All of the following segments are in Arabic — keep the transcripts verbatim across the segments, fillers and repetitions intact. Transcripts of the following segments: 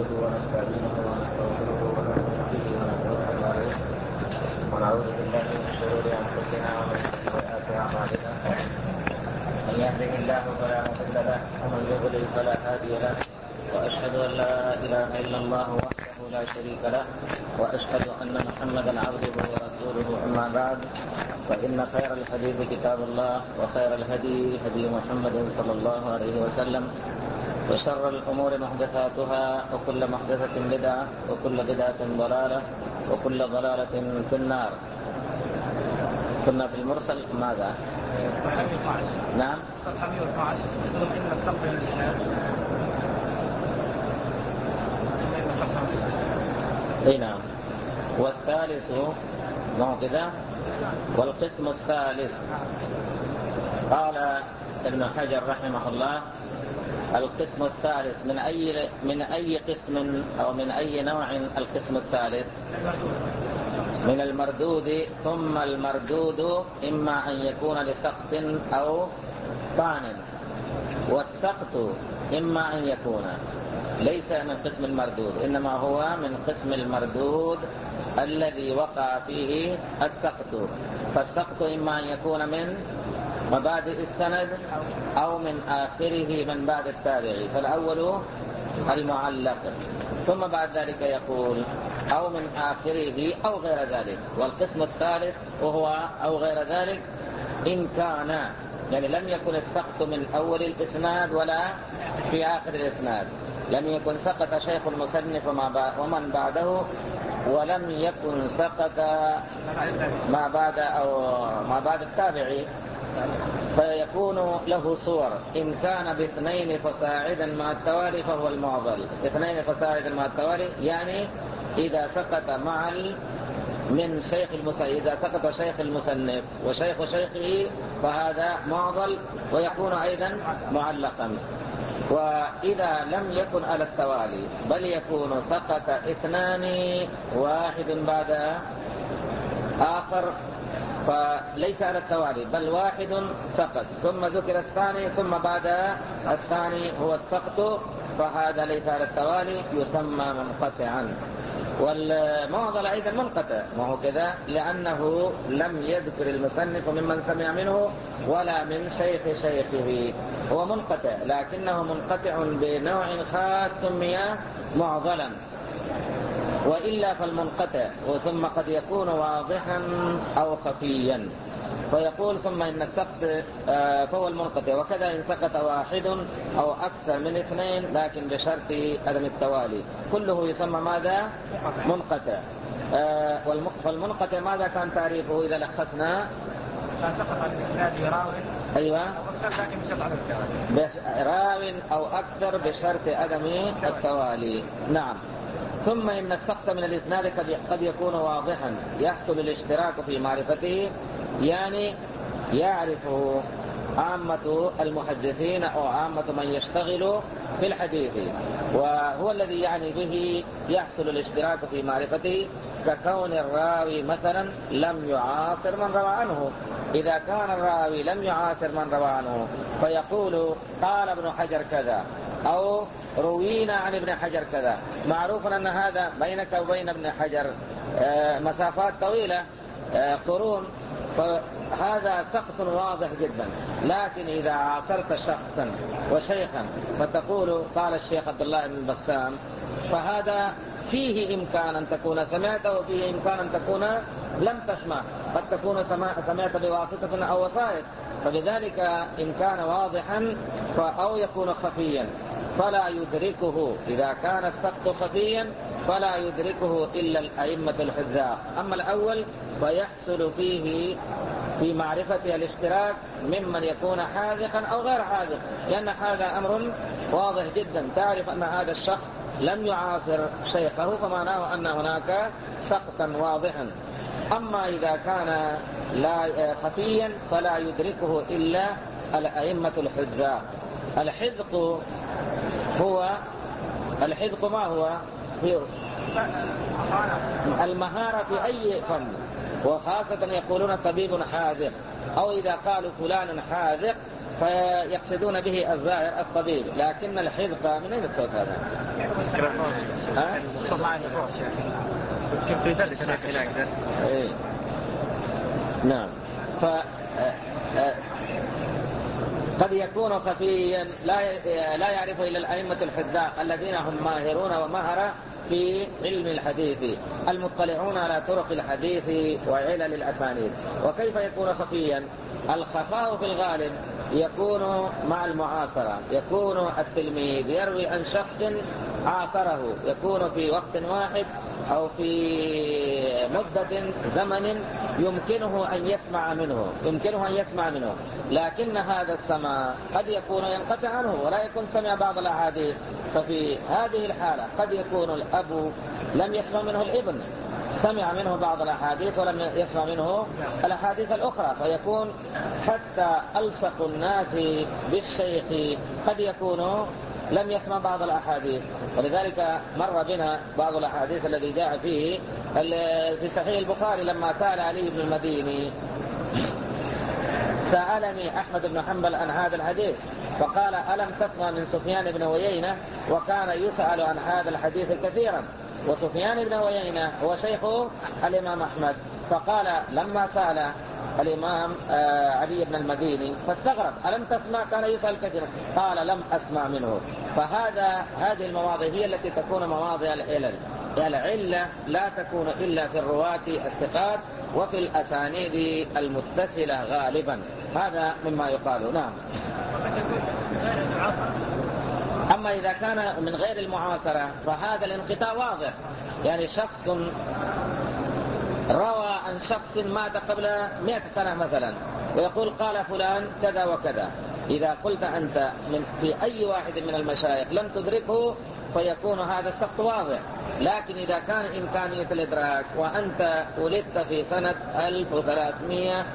نحمده ونستعينه ونستغفره ونؤمن به ونتوكل عليه ونعوذ بالله من شرور انفسنا ومن سيئات اعمالنا. من يهده الله فلا مضل له ومن يضلل فلا هادي له، واشهد ان لا اله الا الله وحده لا شريك له، واشهد ان محمدا عبده ورسوله. اما بعد، فان خير الحديث كتاب الله، وخير الهدي هدي محمد صلى الله عليه وسلم، وشر الامور محدثاتها، وكل محدثه بدعه، وكل بدعه ضلاله، وكل ضلاله في النار. كنا في المرسل ماذا؟ نعم. اي نعم. والثالث ما كذا. والقسم الثالث قال ابن حجر رحمه الله: القسم الثالث من أي من أي قسم أو من أي نوع القسم الثالث؟ من المردود. ثم المردود إما أن يكون لسقط أو طعن، والسقط إما أن يكون ليس من قسم المردود، إنما هو من قسم المردود الذي وقع فيه السقط. فالسقط إما أن يكون من مبادئ السند أو من آخره من بعد التابعي، فالأول المعلق، ثم بعد ذلك يقول أو من آخره أو غير ذلك. والقسم الثالث وهو أو غير ذلك إن كان يعني لم يكن السقط من أول الإسناد ولا في آخر الإسناد، لم يكن سقط شيخ المصنف ومن بعده، ولم يكن سقط ما بعد أو ما بعد التابعي، فيكون له صور. إن كان باثنين فصاعدا مع التوالي فهو المعضل. اثنين فصاعدا مع التوالي يعني إذا سقط مع من شيخ المصنف، إذا سقط شيخ المصنف وشيخ شيخه فهذا معضل ويكون أيضا معلقا. وإذا لم يكن على التوالي بل يكون سقط اثنان واحد بعد آخر، فليس على التوالي بل واحد سقط ثم ذكر الثاني ثم بعد الثاني هو السقط، فهذا ليس على التوالي، يسمى منقطعا. والمعضل أيضا منقطع، ما هو كذا، لأنه لم يذكر المصنف ممن سمع منه ولا من شيخ شيخه، هو منقطع لكنه منقطع بنوع خاص سمي معضلا، وإلا فالمنقطع ثم قد يكون واضحا أو خفيا. فيقول ثم إن السقط فهو المنقطع، وكذا إن سقط واحد أو أكثر من اثنين لكن بشرط عدم التوالي، كله يسمى ماذا؟ منقطع. والمنقطع ماذا كان تعريفه إذا لخصنا؟ سقط الإسناد راو أيوة راو أو أكثر بشرط عدم التوالي. نعم. ثم إن السقط من الإسناد قد يكون واضحا يحصل الاشتراك في معرفته، يعني يعرفه عامة المحدثين أو عامة من يشتغل في الحديث، وهو الذي يعني به يحصل الاشتراك في معرفته، ككون الراوي مثلا لم يعاصر من روى عنه. إذا كان الراوي لم يعاصر من روى عنه فيقول قال ابن حجر كذا أو روينا عن ابن حجر كذا، معروف أن هذا بينك وبين ابن حجر مسافات طويلة، قرون، فهذا سقط واضح جدا. لكن إذا عاصرت شخصا وشيخا فتقول قال الشيخ عبد الله بن بسام، فهذا فيه إمكان أن تكون سمعت وفيه إمكان أن تكون لم تسمع، قد تكون سمعت بواسطة أو وسائط، فلذلك إن كان واضحا أو يكون خفيا فلا يدركه. إذا كان السقط خفيا فلا يدركه إلا الأئمة الحذاق. أما الأول فيحصل فيه في معرفة الاشتراك ممن يكون حاذقا أو غير حاذق، لأن هذا أمر واضح جدا، تعرف أن هذا الشخص لم يعاصر شيخه فمعناه أن هناك سقطا واضحا. أما إذا كان لا خفيا فلا يدركه إلا الأئمة الحذاق. الحذق هو الحذق ما هو؟ هي المهارة في أي فن، وخاصة يقولون طبيب حاذق، أو إذا قالوا فلان حاذق فيقصدون به الزائر الطبيب، لكن الحذقة من أين الصوت هذا؟ ها؟ يمكن في درس هناك. إيه. نعم. ف قد يكون خفيا لا لا يعرف إلا الأئمة الحذاق الذين هم ماهرون ومهرة في علم الحديث المطلعون على طرق الحديث وعلل الأسانيد. وكيف يكون خفيا؟ الخفاء في الغالب يكون مع المعاصرة، يكون التلميذ يروي عن شخص عاصره، يكون في وقت واحد أو في مدة زمن يمكنه أن يسمع منه يمكنه أن يسمع منه لكن هذا السماع قد يكون ينقطع عنه ولا يكون سمع بعض الأحاديث. ففي هذه الحالة قد يكون الأب لم يسمع منه الابن، سمع منه بعض الأحاديث ولم يسمع منه الأحاديث الأخرى، فيكون حتى ألصق الناس بالشيخ قد يكون لم يسمع بعض الأحاديث. ولذلك مر بنا بعض الأحاديث الذي جاء فيه في صحيح البخاري لما سأل علي بن المديني، سألني أحمد بن حنبل عن هذا الحديث فقال ألم تسمع من سفيان بن عيينة؟ وكان يسأل عن هذا الحديث كثيرا، وسفيان بن عيينة هو شيخ الإمام أحمد. فقال لما سأل الإمام علي بن المديني فاستغرب، ألم تسمع؟ كان يسأل كثيرا، قال لم أسمع منه. فهذا هذه المواضع هي التي تكون مواضع العلل. العلة لا تكون إلا في الرواة الثقات وفي الأسانيد المتصلة غالبا، هذا مما يقال. نعم. أما إذا كان من غير المعاصرة فهذا الانقطاع واضح، يعني شخص روى عن شخص مات قبل مئة سنة مثلا ويقول قال فلان كذا وكذا، إذا قلت أنت من في أي واحد من المشايخ لم تدركه فيكون هذا السقط واضح. لكن إذا كان إمكانية الإدراك وأنت ولدت في سنة ألف وثلاثمائة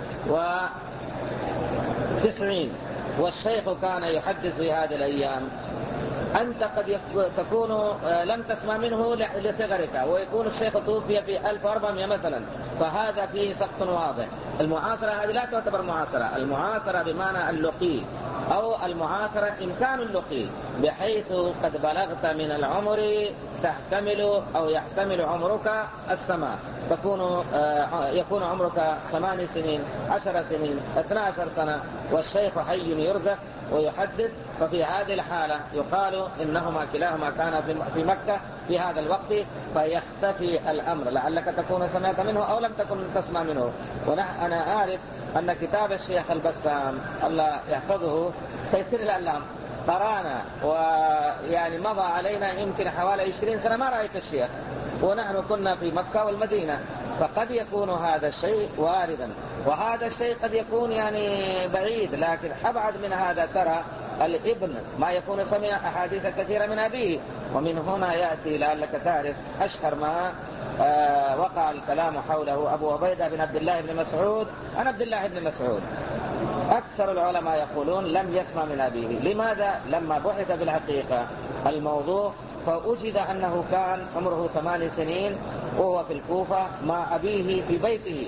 وتسعين والشيخ كان يحدث في هذه الأيام، أنت قد تكون لم تسمع منه لصغرك ويكون الشيخ توفي في ألف وأربعمائة مثلا، فهذا فيه سقط واضح. المعاصرة هذه لا تعتبر معاصرة، المعاصرة بمعنى اللقي أو المعاصرة إمكان اللقي، بحيث قد بلغت من العمر تحتمل أو يحتمل عمرك السماع، تكون يكون عمرك ثمان سنين عشر سنين اثنا عشر سنة والشيخ حي يرزق ويحدث، ففي هذه الحالة يقال إنهما كلاهما كان في مكة في هذا الوقت، فيختفي الأمر، لعلك تكون سمعت منه أو لم تكن تسمع منه. وأنا أعرف أن كتاب الشيخ البسام الله يحفظه تيسير الأعلام قرانا، ويعني مضى علينا يمكن حوالي عشرين سنة ما رأيت الشيخ ونحن كنا في مكة والمدينة، فقد يكون هذا الشيء واردا وهذا الشيء قد يكون يعني بعيد. لكن أبعد من هذا ترى الابن ما يكون سمع أحاديث كثيرة من أبيه، ومن هنا يأتي لعلك تعرف أشهر ما آه وقع الكلام حوله أبو عبيدة بن عبد الله بن مسعود عن عبد الله بن مسعود. أكثر العلماء يقولون لم يسمع من أبيه. لماذا؟ لما بحث بالحقيقة الموضوع فوجد أنه كان عمره ثمان سنين وهو في الكوفة مع أبيه في بيته،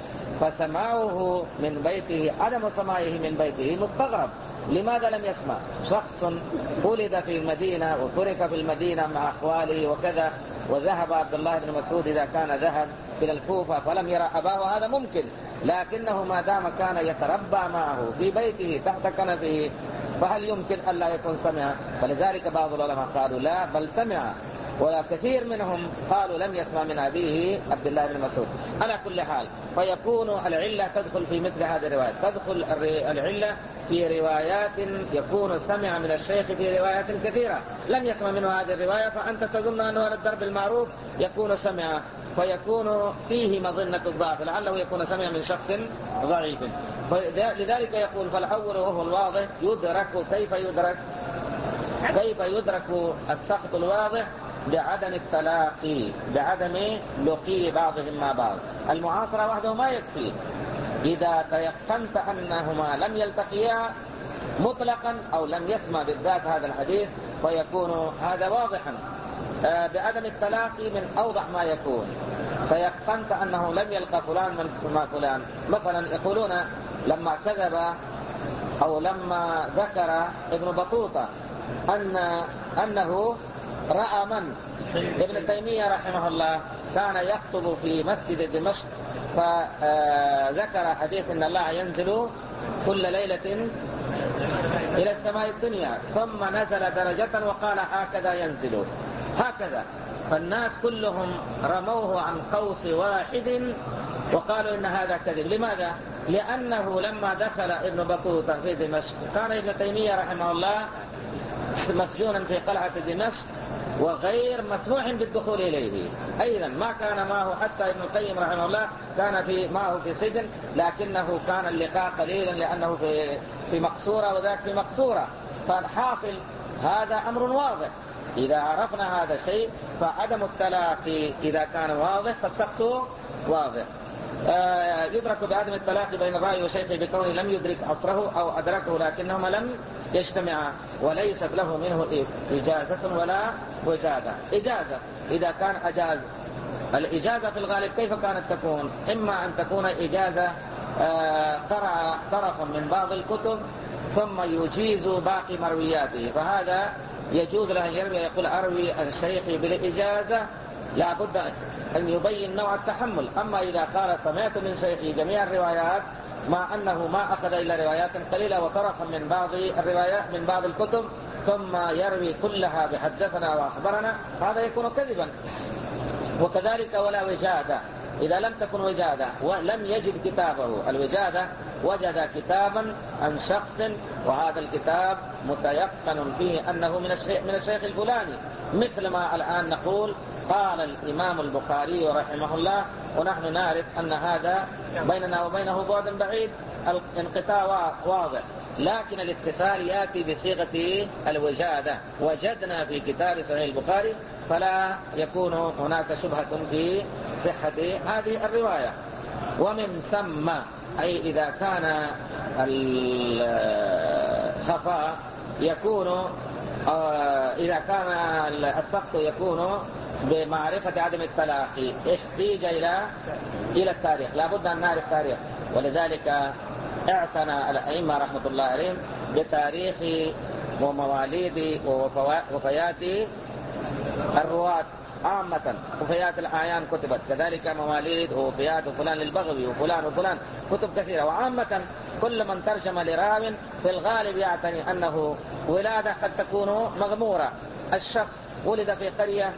فسماعه من بيته عدم سماعه من بيته مستغرب. لماذا لم يسمع؟ شخص ولد في المدينة وترك في المدينة مع أخواله وكذا، وذهب عبد الله بن مسعود إذا كان ذهب إلى الكوفة فلم يرى أباه هذا ممكن، لكنه ما دام كان يتربى معه في بيته تحت كنفه فهل يمكن ألا يكون سمع؟ فلذلك بعض العلماء قالوا لا بل سمع، ولا كثير منهم قالوا لم يسمع من أبيه عبد الله بن مسعود. على كل حال فيكون العلة تدخل في مثل هذه الروايات، تدخل العلة في روايات يكون سمع من الشيخ في روايات كثيرة لم يسمع منه هذه الرواية، فأنت تظن أنه على الدرب المعروف يكون سمع، فيكون فيه مظنة الضعف، لعله يكون سمع من شخص ضعيف. لذلك يقول فالأول وهو الواضح يدرك. كيف يدرك؟ كيف يدرك السقط الواضح؟ بعدم التلاقي، بعدم لقي بعضهم مع بعض. المعاصرة وحده ما يكفي، إذا تيقنت أنهما لم يلتقيا مطلقا أو لم يسمع بالذات هذا الحديث فيكون هذا واضحا. بعدم التلاقي من أوضح ما يكون، تيقنت أنه لم يلقى فلان من فلان. مثلا يقولون لما كذب أو لما ذكر ابن بطوطة أن أنه رأى من ابن تيمية رحمه الله كان يخطب في مسجد دمشق، فذكر حديث أن الله ينزل كل ليلة إلى السماء الدنيا ثم نزل درجة وقال هكذا ينزل هكذا، فالناس كلهم رموه عن قوس واحد وقالوا إن هذا كذب. لماذا؟ لأنه لما دخل ابن بطوطة في دمشق كان ابن تيمية رحمه الله مسجونا في قلعة دمشق وغير مسموح بالدخول إليه أيضا، ما كان معه حتى ابن القيم رحمه الله كان في معه في سجن، لكنه كان اللقاء قليلا لأنه في في مقصورة وذاك في مقصورة. فالحاصل هذا أمر واضح، إذا عرفنا هذا الشيء فعدم التلاقي إذا كان واضح فالسقط واضح. آه يدرك بعدم التلاقي بين الرأي وشيخه بكونه لم يدرك عصره أو أدركه لكنهما لم يجتمعا وليست له منه إجازة ولا وجادة. إجازة إذا كان أجاز، الإجازة في الغالب كيف كانت تكون؟ إما أن تكون إجازة آه قرأ طرف من بعض الكتب ثم يجيز باقي مروياته، فهذا يجوز له أن يروي يقول أروي عن شيخي بالإجازة، لا بد أن يبين نوع التحمل. أما إذا قال سمعت من شيخي جميع الروايات مع أنه ما أخذ إلا روايات قليلة وطرفا من بعض الروايات من بعض الكتب ثم يروي كلها بحدثنا وأخبرنا، هذا يكون كذبا. وكذلك ولا وجادة، إذا لم تكن وجادة ولم يجد كتابه، الوجادة وجد كتابا عن شخص وهذا الكتاب متيقن فيه أنه من الشيخ, من الشيخ الفلاني، مثل ما الآن نقول قال الإمام البخاري رحمه الله ونحن نعرف أن هذا بيننا وبينه بعد بعيد، الانقطاع واضح، لكن الاتصال يأتي بصيغة الوجادة، وجدنا في كتاب صحيح البخاري، فلا يكون هناك شبهة في صحة هذه الرواية. ومن ثم أي إذا كان الخفاء يكون إذا كان السقط يكون بمعرفة عدم التلاقي احتيج إلى إلى التاريخ، لا بد أن نعرف تاريخ، ولذلك اعتنى الأئمة رحمة الله عليهم بتاريخ ومواليد ووفيات الرواة عامة. وفيات الأعيان كتبت، كذلك مواليد ووفيات وفلان للبغوي وفلان وفلان، كتب كثيرة. وعامة كل من ترجم لراو في الغالب يعتني أنه ولادة قد تكون مغمورة، الشخص ولد في قرية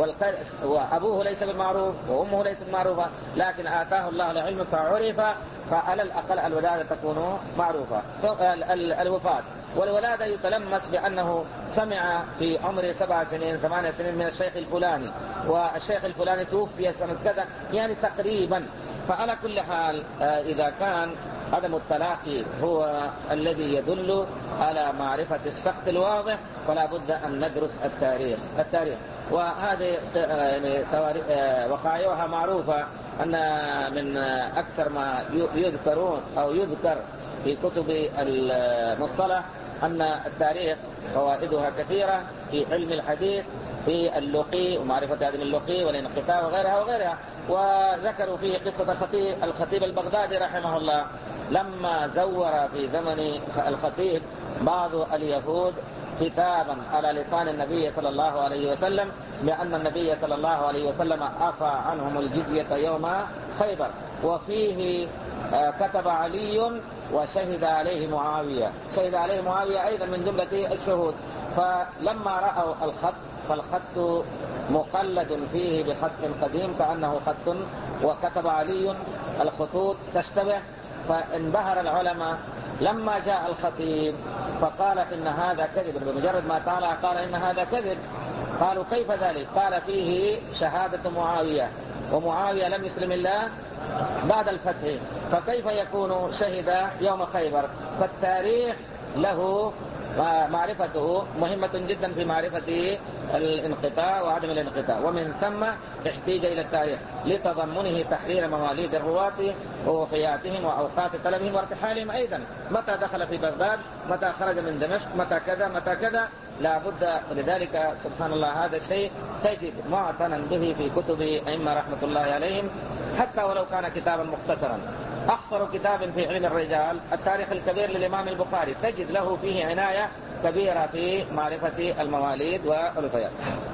وأبوه ليس بالمعروف وأمه ليست معروفة، لكن آتاه الله العلم فعرف، فعلى الأقل الولادة تكون معروفة. الوفاة والولادة يتلمس بأنه سمع في عمر سبع سنين ثمانية سنين من الشيخ الفلاني، والشيخ الفلاني توفي سنة كذا، يعني تقريبا. فعلى كل حال إذا كان عدم التلاقي هو الذي يدل على معرفة السقط الواضح فلا بد أن ندرس التاريخ التاريخ وهذه يعني وقائعها معروفة، أن من أكثر ما يذكرون أو يذكر في كتب المصطلح أن التاريخ فوائدها كثيرة في علم الحديث، في اللقي ومعرفة عدم اللقي والانقطاع وغيرها وغيرها. وذكروا فيه قصة الخطيب, الخطيب البغدادي رحمه الله لما زور في زمن الخطيب بعض اليهود كتابا على لسان النبي صلى الله عليه وسلم بأن النبي صلى الله عليه وسلم عفى عنهم الجزية يوم خيبر، وفيه كتب علي وشهد عليه معاوية، شهد عليه معاوية أيضا من جملة الشهود. فلما رأوا الخط فالخط مقلد فيه بخط قديم كأنه خط، وكتب علي الخطوط تشتبه، فانبهر العلماء. لما جاء الخطيب فقال إن هذا كذب، بمجرد ما طالع قال إن هذا كذب. قالوا كيف ذلك؟ قال فيه شهادة معاوية، ومعاوية لم يسلم الله بعد الفتح، فكيف يكون شهد يوم خيبر؟ فالتاريخ له معرفته مهمة جدا في معرفة الانقطاع وعدم الانقطاع، ومن ثم احتيج إلى التاريخ لتضمنه تحرير مواليد الرواة ووفياتهم وأوقات طلبهم وارتحالهم أيضا، متى دخل في بغداد، متى خرج من دمشق، متى كذا متى كذا، لا بد. لذلك سبحان الله هذا الشيء تجد معتنا به في كتب أئمة رحمة الله عليهم، حتى ولو كان كتابا مختصرا. أخطر كتاب في علم الرجال التاريخ الكبير للإمام البخاري، تجد له فيه عناية كبيرة في معرفة المواليد والوفيات.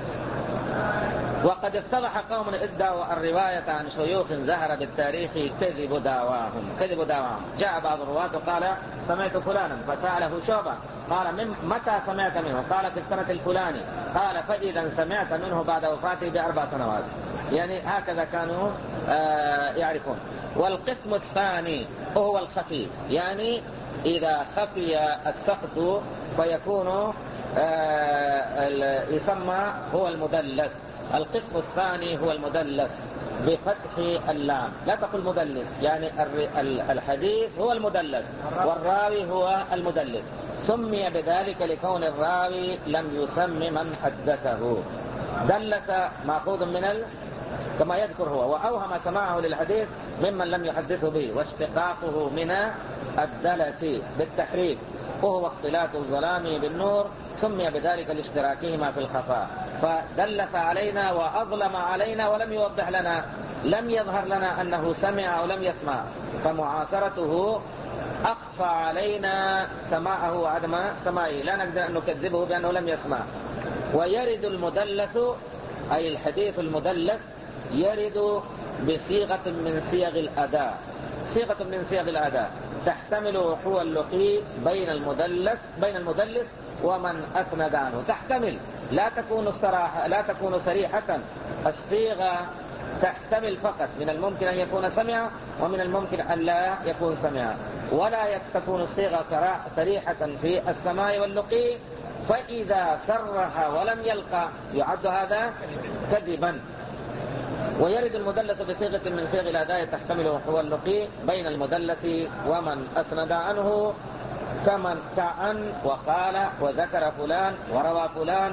وقد افتضح قوم ادعوا الرواية عن شيوخ زهر بالتاريخ كذب دعواهم كذب دعواهم جاء بعض الرواة وقال سمعت فلانا، فسأله شعبة قال من متى سمعت منه؟ قال في السنة الفلاني. قال فإذا سمعت منه بعد وفاته بأربع سنوات. يعني هكذا كانوا آه يعرفون. والقسم الثاني هو الخفي، يعني إذا خفي السقط فيكون آه يسمى هو المدلس. القسم الثاني هو المدلس بفتح اللام، لا تقل مدلس، يعني الحديث هو المدلس والراوي هو المدلس. سمي بذلك لكون الراوي لم يسم من حدثه. دلس مأخوذ من ال... كما يذكر هو، وأوهم سماعه للحديث ممن لم يحدثه به، واشتقاقه من الدلس بالتحريك وهو اختلاط الظلام بالنور، سمي بذلك لاشتراكهما في الخفاء. فدلس علينا وأظلم علينا ولم يوضح لنا، لم يظهر لنا أنه سمع أو لم يسمع، فمعاصرته أخفى علينا سماعه وعدم سماعه، لا نقدر أن نكذبه بأنه لم يسمع. ويرد المدلس أي الحديث المدلس يرد بصيغة من صيغ الأداء، صيغة من صيغ الأداء تحتمل وقوع اللقي بين المدلس بين المدلس ومن أسند عنه، تحتمل، لا تكون الصراحة لا تكون صريحة. الصيغة تحتمل فقط، من الممكن أن يكون سمع ومن الممكن أن لا يكون سمع، ولا تكون الصيغة صريحة في السماع واللقي. فإذا صرح ولم يلقى يعد هذا كذبا. ويرد المدلس بصيغة من صيغ الأداء تحتمل وقوع اللقي بين المدلس ومن أسند عنه، كمن كأن وقال وذكر فلان وروى فلان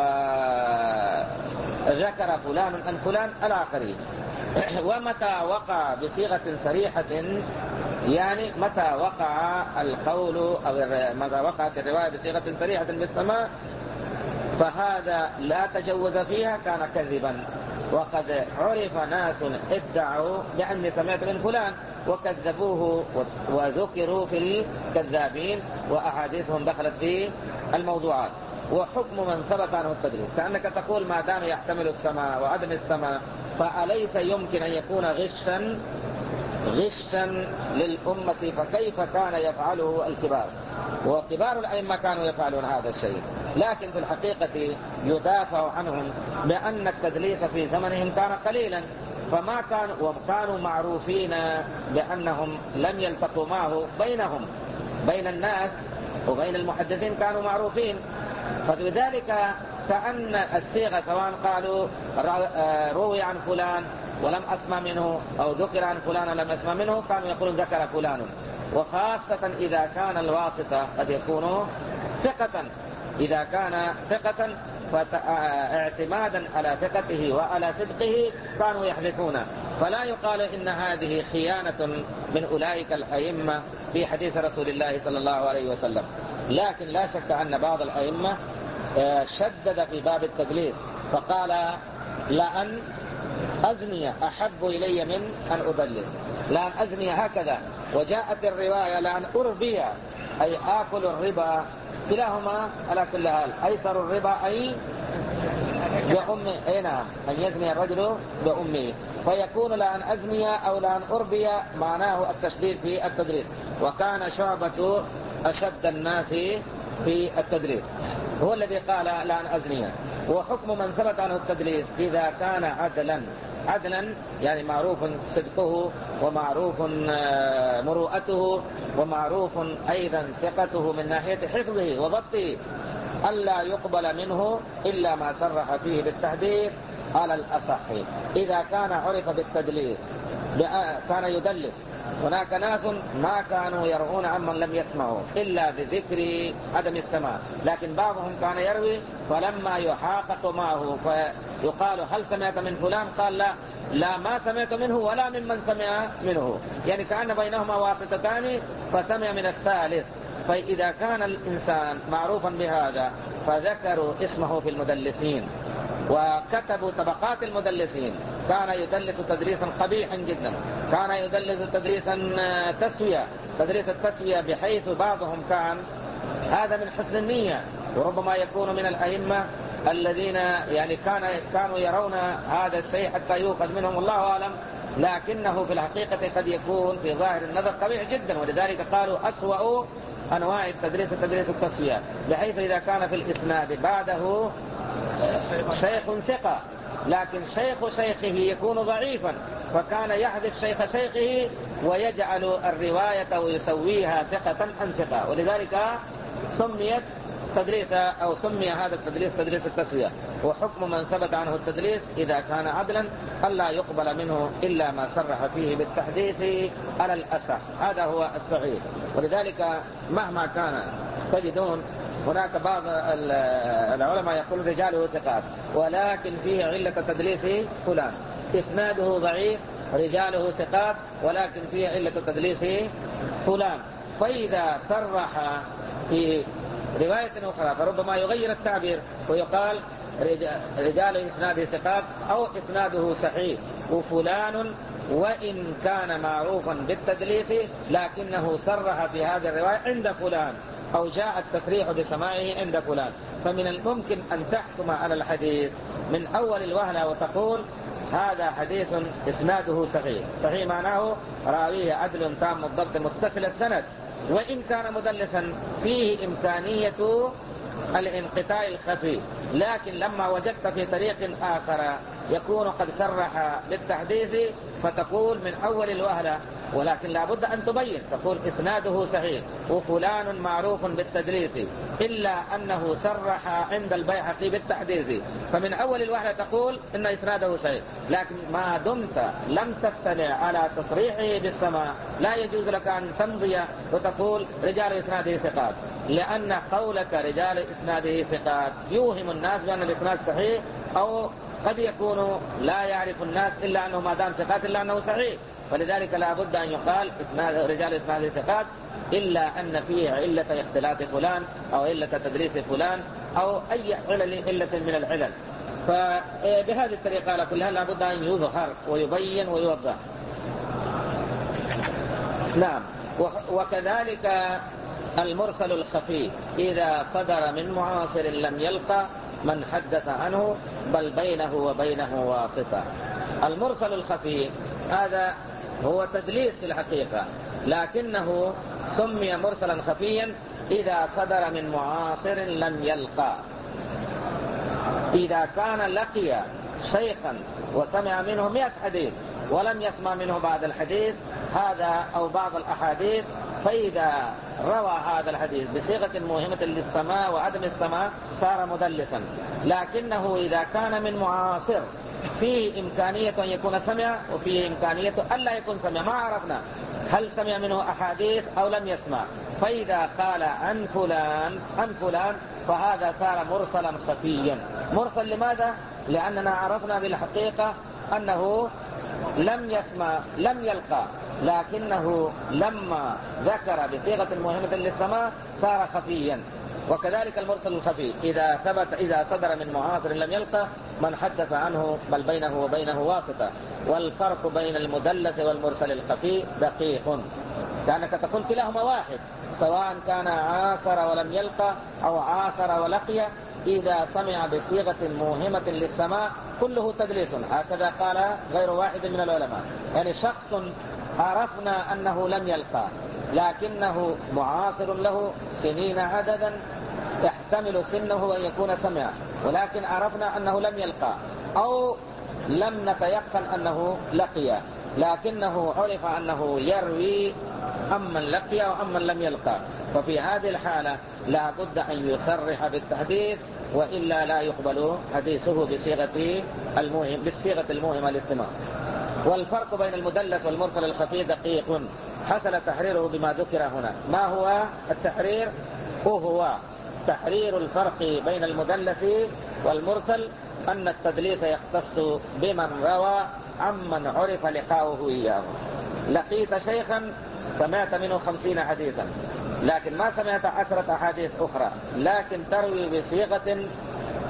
وذكر فلان عن فلان الآخرين. ومتى وقع بصيغة صريحة، يعني متى وقع القول أو متى وقعت الرواية بصيغة صريحة بالسماع فهذا لا تجوز فيها، كان كذبا. وقد عرف ناس ادعوا بأني سمعت من فلان وكذبوه وذكروا في الكذابين وأحاديثهم دخلت في الموضوعات. وحكم من ثبت عنه التدليس، كأنك تقول ما دام يحتمل السماع وعدم السماع فأليس يمكن أن يكون غشا غشا للأمة، فكيف كان يفعله الكبار؟ وكبار الأئمة كانوا يفعلون هذا الشيء، لكن في الحقيقة يدافع عنهم بأن التدليس في زمنهم كان قليلا، فما كانوا وكانوا معروفين بأنهم لم يلتقوا معه بينهم بين الناس وبين المحدثين، كانوا معروفين. فلذلك كأن الصيغة سواء قالوا روي عن فلان ولم أسمع منه أو ذكر عن فلان ولم أسمع منه، كانوا يقولون ذكر فلان. وخاصة إذا كان الواسطة قد يكون ثقة، إذا كان ثقة فاعتمادا على ثقته وعلى صدقه كانوا يحذفونه. فلا يقال إن هذه خيانة من أولئك الأئمة في حديث رسول الله صلى الله عليه وسلم. لكن لا شك أن بعض الأئمة شدد في باب التدليس، فقال لأن أزني أحب إلي من أن أدلس، لأن أزني هكذا. وجاءت الرواية لأن أربي أي آكل الربا، كلاهما على كل حال أيسر الربا أي بأمه، أي نعم أن يزني الرجل بأمه، فيكون لأن أزني أو لأن أربي معناه التشديد في التدليس. وكان شعبة أشد الناس في التدليس، هو الذي قال لأن أزني. وحكم من ثبت عنه التدليس إذا كان عدلا، عدلا يعني معروف صدقه ومعروف مروءته ومعروف أيضا ثقته من ناحية حفظه وضبطه، ألا يقبل منه إلا ما صرح فيه بالتحديث على الأصح. إذا كان عرف بالتدليس كان يدلس. هناك ناس ما كانوا يروون عمن لم يسمعوا إلا بذكر عدم السماع، لكن بعضهم كان يروي فلما يحاقق معه فيقال هل سمعت من فلان؟ قال لا لا ما سمعت منه ولا ممن سمع منه، يعني كان بينهما واسطتان فسمع من الثالث. فإذا كان الإنسان معروفا بهذا فذكروا اسمه في المدلسين وكتبوا طبقات المدلسين. كان يدلس تدريسا قبيحا جدا، كان يدلس تدريسا تسوية، تدريس التسوية، بحيث بعضهم كان هذا من حسن النية، وربما يكون من الأئمة الذين يعني كان كانوا يرون هذا الشيء حتى يوقد منهم، الله أعلم، لكنه في الحقيقة قد يكون في ظاهر النظر قبيح جدا. ولذلك قالوا أسوأ أنواع التدريس تدريس التسوية، بحيث إذا كان في الإسناد بعده شيخ ثقة لكن شيخ شيخه يكون ضعيفا، فكان يحذف شيخ شيخه ويجعل الرواية ويسويها ثقة عن ثقة، ولذلك سميت تدريس أو سمي هذا التدريس تدريس التسوية. وحكم من ثبت عنه التدريس إذا كان عدلا ألا يقبل منه إلا ما صرح فيه بالتحديث على الأصح، هذا هو الصحيح. ولذلك مهما كان تجدون هناك بعض العلماء يقول رجاله ثقات ولكن فيه علة تدليس فلان، إسناده ضعيف رجاله ثقات ولكن فيه علة تدليس فلان، فإذا صرح في رواية أخرى فربما يغير التعبير ويقال رجال إسناده ثقات أو إسناده صحيح، وفلان وإن كان معروفا بالتدليس لكنه صرح في هذه الرواية عند فلان، أو جاء التصريح بسماعه عند فلان. فمن الممكن أن تحكم على الحديث من أول الوهلة وتقول هذا حديث إسناده صحيح، صحيح معناه راويه عدل تام الضبط متصل السند، وإن كان مدلسا فيه إمكانية الانقطاع الخفي، لكن لما وجدت في طريق آخر يكون قد صرح بالتحديث فتقول من أول الوهلة، ولكن لابد أن تبين تقول إسناده صحيح وفلان معروف بالتدليس إلا أنه صرح عند البيهقي بالتحديث، فمن أول الوهلة تقول إن إسناده صحيح، لكن ما دمت لم تطلع على تصريحه بالسماع لا يجوز لك أن تمضي وتقول رجال إسناده ثقات، لأن قولك رجال إسناده ثقات يوهم الناس بأن الإسناد صحيح، أو قد يكون لا يعرف الناس إلا أنه ما دام ثقات إلا أنه صحيح، فلذلك لا بد أن يقال إسناد رجال إسناده ثقات إلا أن فيه علة اختلاط فلان أو علة تدريس فلان أو أي علة علة من العلل. فبهذه الطريقة على كلها لا بد أن يظهر ويبين ويوضح. نعم. وكذلك المرسل الخفي إذا صدر من معاصر لم يلقى من حدث عنه بل بينه وبينه واسطة. المرسل الخفي هذا هو تدليس في الحقيقة، لكنه سمي مرسلا خفيا إذا صدر من معاصر لم يلقى. إذا كان لقي شيخا وسمع منه مئة حديث ولم يسمع منه بعد الحديث هذا أو بعض الأحاديث، فإذا روى هذا الحديث بصيغة موهمة للسماع وعدم السماع صار مدلسا. لكنه إذا كان من معاصر فيه إمكانية أن يكون سمع وفيه إمكانية أن لا يكون سمع، ما عرفنا هل سمع منه أحاديث أو لم يسمع، فإذا قال عن فلان عن فلان فهذا صار مرسلا خفيا. مرسل لماذا؟ لأننا عرفنا بالحقيقة أنه لم يسمع لم يلقى، لكنه لما ذكر بصيغة موهمة للسماع صار خفيا. وكذلك المرسل الخفي إذا ثبت إذا صدر من معاصر لم يلقى من حدث عنه بل بينه وبينه واسطة. والفرق بين المدلس والمرسل الخفي دقيق، كأنك تقول كلاهما واحد، سواء كان عاصر ولم يلقى أو عاصر ولقي، إذا سمع بصيغة موهمة للسماع كله تدليس. هكذا قال غير واحد من العلماء، يعني شخص عرفنا أنه لم يلقى لكنه معاصر له سنين عددا، يحتمل سنه أن يكون سمع ولكن عرفنا أنه لم يلقى، أو لم نتيقن أنه لقي لكنه عرف أنه يروي أمن لقي وأمن لم يلقى، ففي هذه الحالة لا بد أن يصرح بالتحديث وإلا لا يقبل حديثه بصيغة الموهم بالصيغة الموهمة للسماع. والفرق بين المدلس والمرسل الخفي دقيق حصل تحريره بما ذكر هنا. ما هو التحرير؟ وهو تحرير الفرق بين المدلس والمرسل أن التدليس يختص بمن روى عمن عرف لقاؤه إياه. لقيت شيخا سمعت منه خمسين حديثا لكن ما سمعت عشرة أحاديث أخرى، لكن تروي بصيغة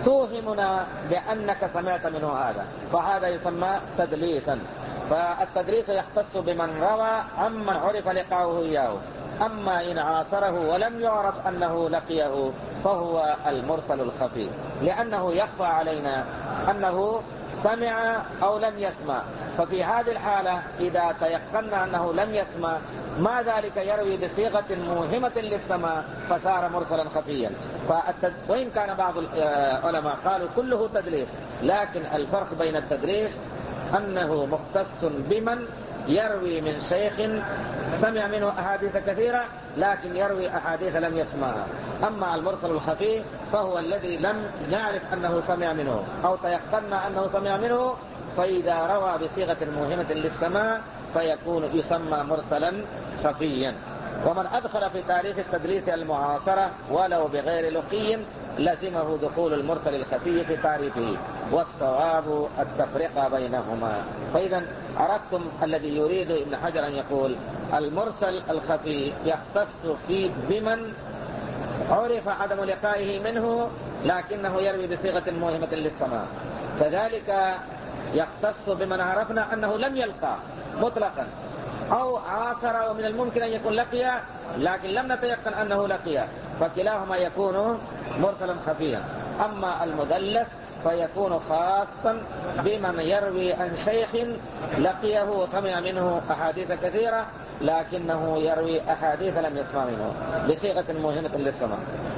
توهمنا بأنك سمعت منه هذا، فهذا يسمى تدليسا. فالتدليس يختص بمن روى عمن عرف لقاؤه إياه. أما إن عاصره ولم يعرف أنه لقيه فهو المرسل الخفي، لأنه يخفى علينا أنه سمع أو لم يسمع. ففي هذه الحالة إذا تيقنا أنه لم يسمع ما ذلك يروي بصيغة موهمة للسماع فصار مرسلا خفيا. فالتد... وإن كان بعض العلماء قالوا كله تدليس، لكن الفرق بين التدليس أنه مختص بمن يروي من شيخ سمع منه أحاديث كثيرة لكن يروي أحاديث لم يسمعها. أما المرسل الخفي فهو الذي لم نعرف أنه سمع منه أو تيقنا أنه سمع منه، فإذا روى بصيغة موهمة للسماع فيكون يسمى مرسلا خفيا. ومن أدخل في تعريف التدليس المعاصرة ولو بغير لقي لزمه دخول المرسل الخفي في تعريفه، والصواب التفرقة بينهما. فإذا عرفتم الذي يريد ابن حجر أن يقول المرسل الخفي يختص فيه بمن عرف عدم لقائه منه لكنه يروي بصيغة موهمة للسماع، كذلك يختص بمن عرفنا أنه لم يلقى مطلقا أو عاصر ومن الممكن أن يكون لقيا لكن لم نتيقن أنه لقيا، فكلاهما يكون مرسلا خفيا. أما المدلس فيكون خاصا بمن يروي عن شيخ لقيه وسمع منه أحاديث كثيرة لكنه يروي أحاديث لم يسمع منه بصيغة موهمة للسماع.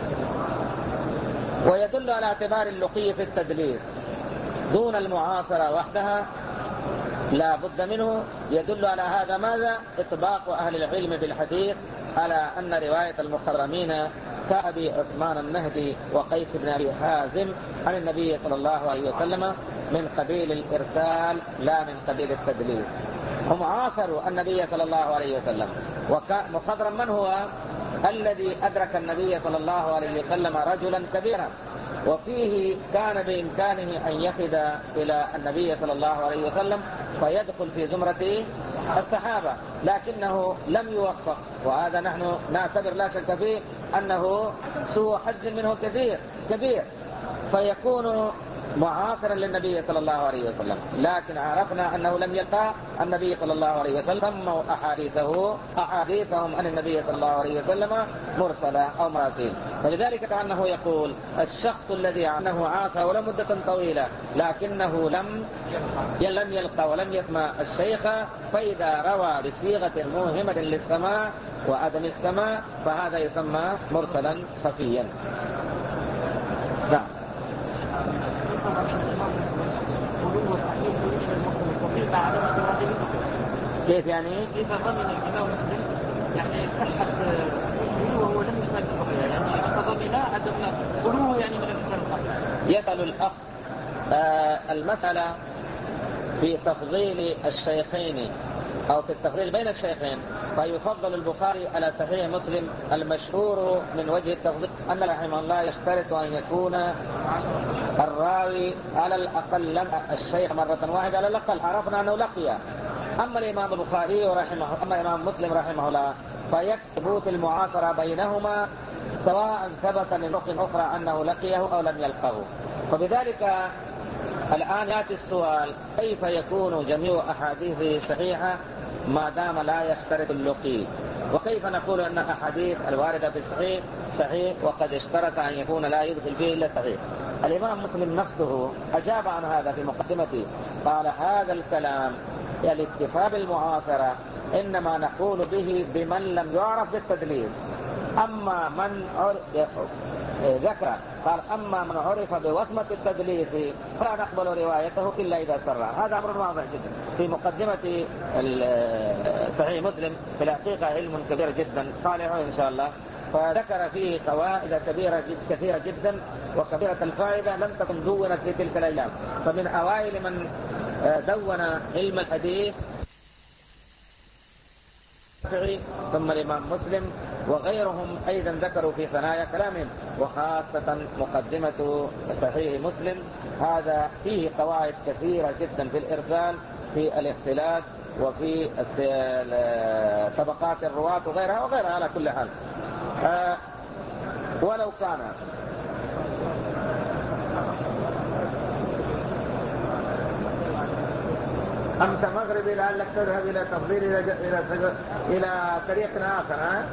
ويدل على اعتبار اللقي في التدليس دون المعاصرة وحدها لا بد منه. يدل على هذا ماذا؟ إطباق أهل العلم بالحديث على أن رواية المخرمين كأبي عثمان النهدي وقيس بن أبي حازم عن النبي صلى الله عليه وسلم من قبيل الإرسال لا من قبيل التدليس. هم عاصروا النبي صلى الله عليه وسلم. ومخضرم من هو؟ الذي أدرك النبي صلى الله عليه وسلم رجلا كبيرا وفيه كان بإمكانه أن يفد إلى النبي صلى الله عليه وسلم فيدخل في زمرة الصحابة لكنه لم يوفق، وهذا نحن نعتبر لا شك فيه أنه سوء حظ منه كثير كبير، فيكون معاصرا للنبي صلى الله عليه وسلم لكن عرفنا أنه لم يلقى النبي صلى الله عليه وسلم، سموا أحاديثه أحاديثهم عن النبي صلى الله عليه وسلم مرسلة أو مراسيل. فلذلك كأنه يقول الشخص الذي عنه عاصر ولا مدة طويلة لكنه لم لم يلقى ولم يسمع الشيخ، فإذا روى بصيغة موهمة للسماع وعدم السماع فهذا يسمى مرسلا خفيا. نعم. كيف يعني؟ كيف ضمن الإمام مسلم يعني صحة قلوه وهو لم يسمع الصحيح، يعني فضمن عدم قلوه يعني من الكتاب الصحيح. يسأل الأخ آه المسألة في تفضيل الشيخين أو في التفضيل بين الشيخين، فيفضل البخاري على صحيح مسلم. المشهور من وجه التفضيل أن رحمه الله يشترط أن يكون الراوي على الأقل لم الشيخ مرة واحدة على الأقل، عرفنا أنه لقي. أما الإمام البخاري رحمه أما الإمام مسلم رحمه الله فيثبت المعاصرة بينهما سواء ثبت من نقطة أخرى أنه لقيه أو لم يلقه. فبذلك الآن يأتي السؤال كيف يكون جميع أحاديثه صحيحة ما دام لا يشترط اللقي؟ وكيف نقول أن أحاديث الواردة في الصحيح صحيح وقد اشترط أن يكون لا يدخل فيه إلا صحيح؟ الإمام مسلم نفسه أجاب عن هذا في مقدمته، قال هذا الكلام الاكتفاء بالمعاصرة إنما نقول به بمن لم يعرف بالتدليس. أما من عرف ذكر قال أما من عرف بوصمة التدليس فلا نقبل روايته إلا إذا سر. هذا أمر واضح جدا في مقدمة صحيح مسلم، في الحقيقة علم كبير جدا صالح إن شاء الله، فذكر فيه فوائد كبيرة جد كثيرة جدا وكبيرة الفائدة لم تكن دونت في تلك الأيام. فمن أوائل من دون علم الحديث ثم الإمام مسلم وغيرهم أيضا ذكروا في ثنايا كلامهم، وخاصة مقدمة صحيح مسلم هذا فيه قواعد كثيرة جدا في الإرسال في الاختلاف وفي طبقات الرواة وغيرها وغيرها. على كل حال أه ولو كان أنت مغربي لعلك تذهب إلى تفضيل إلى إلى إلى طريق آخر. ها؟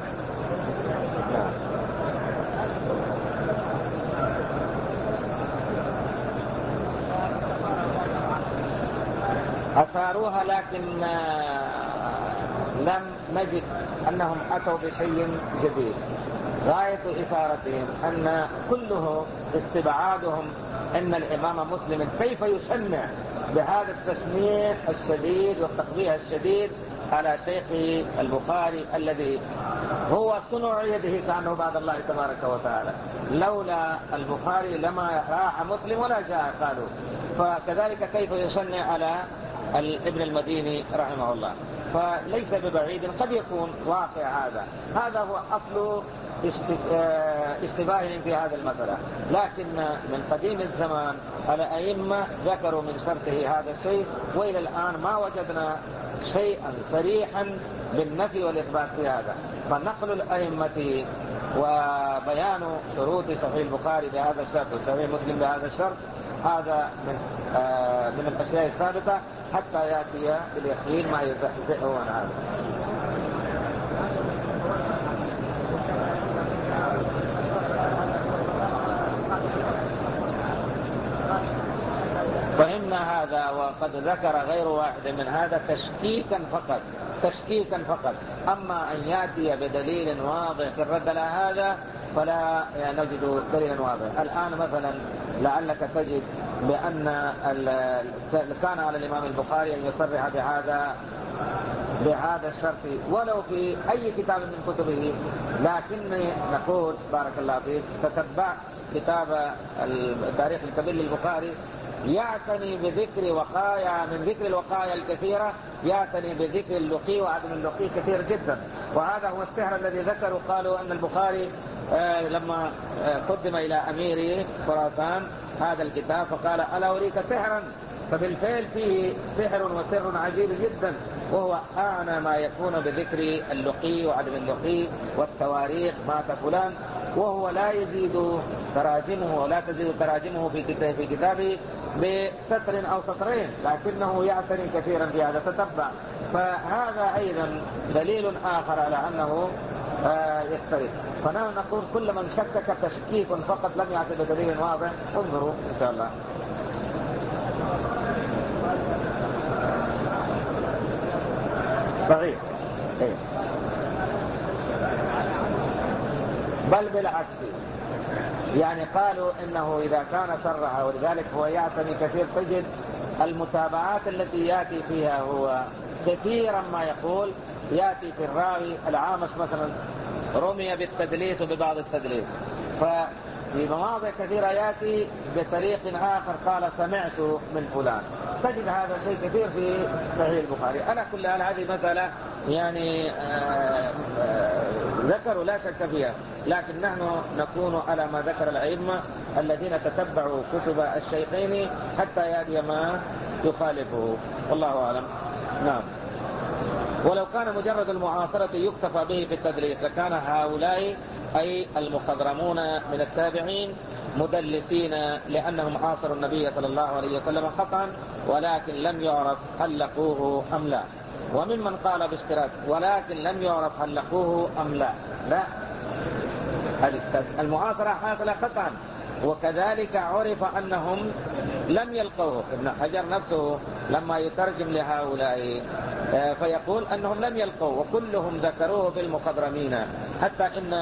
أثاروها لكن لم نجد أنهم أتوا بشيء جديد. غاية إثارتهم أن كله استبعادهم أن الإمام مسلم كيف يشنع بهذا التشنيع الشديد والتقبيح الشديد على شيخه البخاري الذي هو صنع يده كأنه بعد الله تبارك وتعالى. لولا البخاري لما راح مسلم ولا جاء قالوا. فكذلك كيف يشنع على ابن المديني رحمه الله. فليس ببعيد قد يكون واقع هذا. هذا هو أصل اشتباههم في هذا المسألة. لكن من قديم الزمان الأئمة ذكروا من شرطه هذا الشيء، وإلى الآن ما وجدنا شيئا صريحا بالنفي والإثبات في هذا. فنقل الأئمة وبيان شروط صحيح البخاري بهذا الشرط وصحيح مسلم بهذا الشرط هذا من آه من الأشياء الثابتة حتى يأتي باليقين ما يزحزحه عن هذا. فهمنا هذا. وقد ذكر غير واحد من هذا تشكيكا فقط تشكيكا فقط. أما أن يأتي بدليل واضح في الرد على هذا فلا نجد دليلا واضح. الآن مثلا لعلك تجد بأن كان على الإمام البخاري أن يصرح بهذا بهذا الشرط ولو في أي كتاب من كتبه. لكن نقول بارك الله فيك تتبع كتاب التاريخ الكبير للبخاري يعتني بذكر وقايا من ذكر الوقايا الكثيرة، يعتني بذكر اللقي وعدم اللقي كثير جدا. وهذا هو السحر الذي ذكروا. قالوا أن البخاري آه لما آه قدم إلى أمير خراسان هذا الكتاب فقال ألا أريك سحرا. فبالفعل فيه سحر وسر عجيب جدا، وهو أعنى ما يكون بذكر اللقي وعدم اللقي والتواريخ مات فلان، وهو لا يزيد تراجمه ولا تزيد تراجمه في كتابه في كتابه بسطر أو سطرين، لكنه يعتني كثيرا في هذا تتبع. فهذا أيضا دليل آخر على أنه آه يختلف. فنحن نقول كل من شكك تشكيك فقط لم يعتد بدليل واضح انظروا إن شاء الله. صحيح. إيه. بل بالعكس، يعني قالوا إنه إذا كان صرح ولذلك هو يعتني كثير تجد المتابعات التي يأتي فيها هو كثيرا ما يقول يأتي في الراوي العامش مثلا رمي بالتدليس وببعض التدليس، ففي مواضع كثيرة يأتي بطريق آخر قال سمعت من فلان. تجد هذا شيء كثير في صحيح البخاري. على كل حال هذه مسألة يعني آآ آآ ذكروا لا شك فيها، لكن نحن نكون على ما ذكر الأئمة الذين تتبعوا كتب الشيخين حتى يأتي ما يخالفه، والله أعلم. نعم. ولو كان مجرد المعاصرة يكتفى به في التدليس لكان هؤلاء أي المخضرمون من التابعين مدلسين لأنهم عاصروا النبي صلى الله عليه وسلم قطعا، ولكن لم يعرف هل لقوه أم لا. وممن قال باشتراك ولكن لم يعرف هل لقوه أم لا. لا، المعاصرة حاصلة قطعا، وكذلك عرف أنهم لم يلقوه. ابن حجر نفسه لما يترجم لهؤلاء فيقول أنهم لم يلقوه، وكلهم ذكروه بالمخضرمين. حتى إن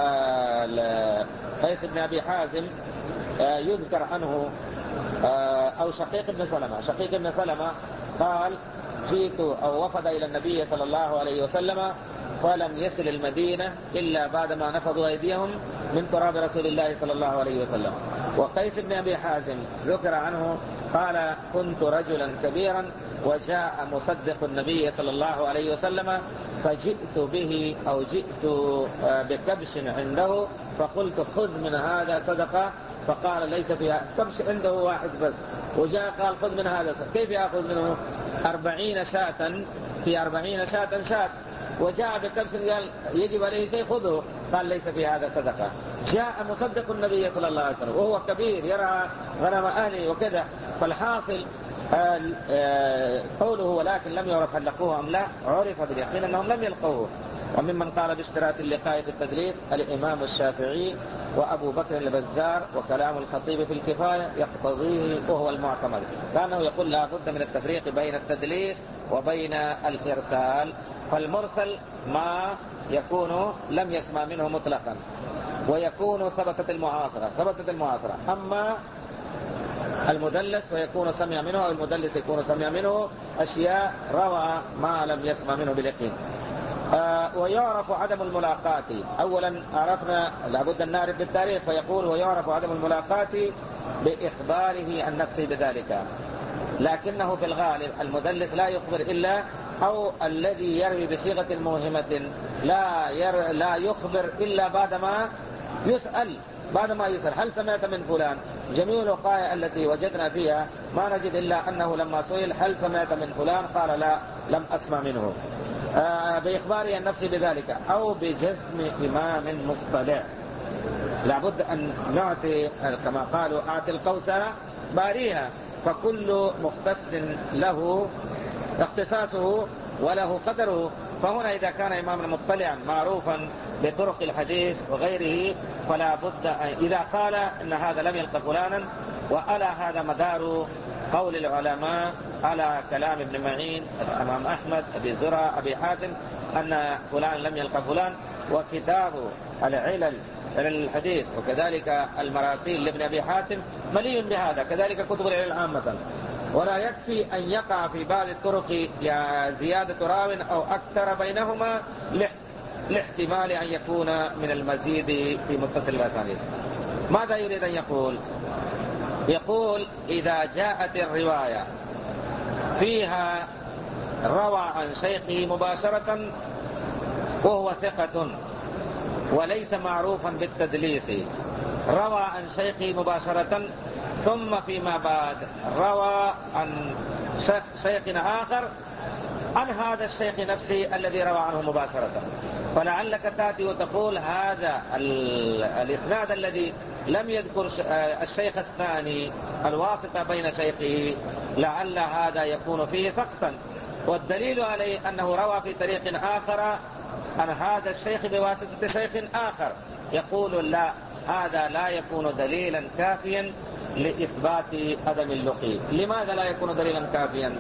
قيس بن أبي حازم يذكر عنه أو شقيق بن سلمة شقيق بن سلمة قال جئت أو وفد إلى النبي صلى الله عليه وسلم فلم يصل المدينة إلا بعدما نفضوا أيديهم من تراب رسول الله صلى الله عليه وسلم. وقيس بن أبي حازم ذكر عنه قال كنت رجلا كبيرا وجاء مصدق النبي صلى الله عليه وسلم فجئت به أو جئت بكبش عنده فقلت خذ من هذا صدقة، فقال ليس فيها كبش عنده واحد بس، وجاء قال خذ من هذا، كيف يأخذ منه أربعين شاة في أربعين شاة شاة، وجاء بكبش قال يجب عليه شيء خذه، قال ليس في هذا صدقة. جاء مصدق النبي صلى الله عليه وسلم وهو كبير يرعى غنم أهله وكذا. فالحاصل قوله ولكن لم يعرف هل لقوه أم لا، عرف باليقين أنهم لم يلقوه. وممن قال باشتراط اللقاء في التدليس الإمام الشافعي وأبو بكر البزار، وكلام الخطيب في الكفاية يقتضيه وهو المعتمد، كانه يقول لا بد من التفريق بين التدليس وبين الإرسال. فالمرسل ما يكون لم يسمع منه مطلقا، ويكون ثبتت المعاصرة ثبتت المعاصرة أما المدلس ويكون سمع منه، أو المدلس يكون سمع منه أشياء روى ما لم يسمع منه باليقين. آه ويعرف عدم الملاقات. أولا عرفنا لابد أن نعرف بالتاريخ، فيقول ويعرف عدم الملاقات بإخباره عن نفسه بذلك، لكنه في الغالب المدلس لا يخبر إلا، أو الذي يروي بصيغة موهمة لا, ير لا يخبر إلا بعدما يسأل بعدما يسأل هل سمعت من فلان. جميع الوقائع التي وجدنا فيها ما نجد إلا أنه لما سئل هل سمعت من فلان قال لا لم أسمع منه، آه بإخباره عن نفسه بذلك، أو بجزم إمام مطلع. لابد أن نعطي كما قالوا آتي القوسة باريها، فكل مختص له اختصاصه وله قدره. فهنا إذا كان إمامنا مطلعا معروفا بطرق الحديث وغيره، فلا بد إذا قال إن هذا لم يلقى فلانا، وعلى هذا مدار قول العلماء على كلام ابن معين الإمام أحمد أبي زرع أبي حاتم أن فلان لم يلقى فلان، وكتاب العلل الحديث وكذلك المراسيل لابن أبي حاتم مليء بهذا، كذلك كتب العلل عامة. ولا يكفي أن يقع في بعض الطرق زيادة راو أو أكثر بينهما لاحتمال أن يكون من المزيد في متصل الأسانيد. ماذا يريد أن يقول؟ يقول إذا جاءت الرواية فيها روى عن شيخه مباشرة وهو ثقة وليس معروفا بالتدليس، روى عن شيخه مباشرة ثم فيما بعد روى عن شيخ آخر عن هذا الشيخ نفسه الذي روى عنه مباشرة، فلعلك تأتي وتقول هذا الإسناد الذي لم يذكر الشيخ الثاني الواسطة بين شيخه لعل هذا يكون فيه سقطا، والدليل عليه أنه روى في طريق آخر عن هذا الشيخ بواسطة شيخ آخر. يقول لا، هذا لا يكون دليلا كافيا لإثبات عدم اللقي. لماذا لا يكون دليلا كافيا؟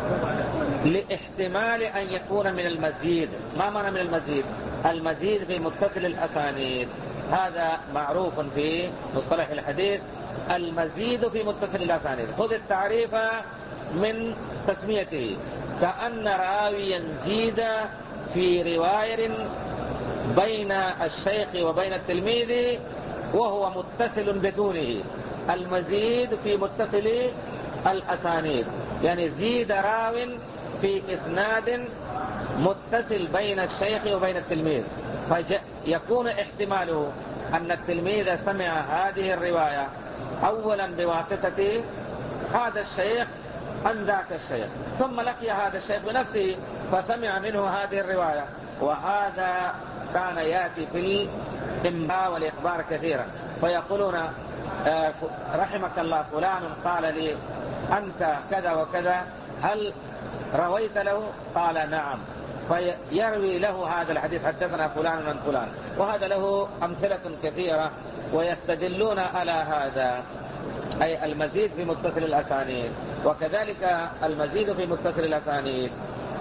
لاحتمال أن يكون من المزيد. ما معنى من المزيد؟ المزيد في متصل الأسانيد، هذا معروف في مصطلح الحديث، المزيد في متصل الأسانيد. خذ التعريف من تسميته، كأن راويا زيد في رواية بين الشيخ وبين التلميذ وهو متصل بدونه. المزيد في متصل الأسانيد يعني زيد راو في إسناد متصل بين الشيخ وبين التلميذ، فيكون احتماله أن التلميذ سمع هذه الرواية أولا بواسطة هذا الشيخ عن ذاك الشيخ، ثم لقي هذا الشيخ بنفسه فسمع منه هذه الرواية. وهذا كان يأتي في الإنباء والإخبار كثيرا، فيقولون آه رحمك الله فلان قال لي أنت كذا وكذا هل رويت له؟ قال نعم، فيروي له هذا الحديث حدثنا فلان عن فلان. وهذا له أمثلة كثيرة ويستدلون على هذا، أي المزيد في متصل الأسانيد. وكذلك المزيد في متصل الأسانيد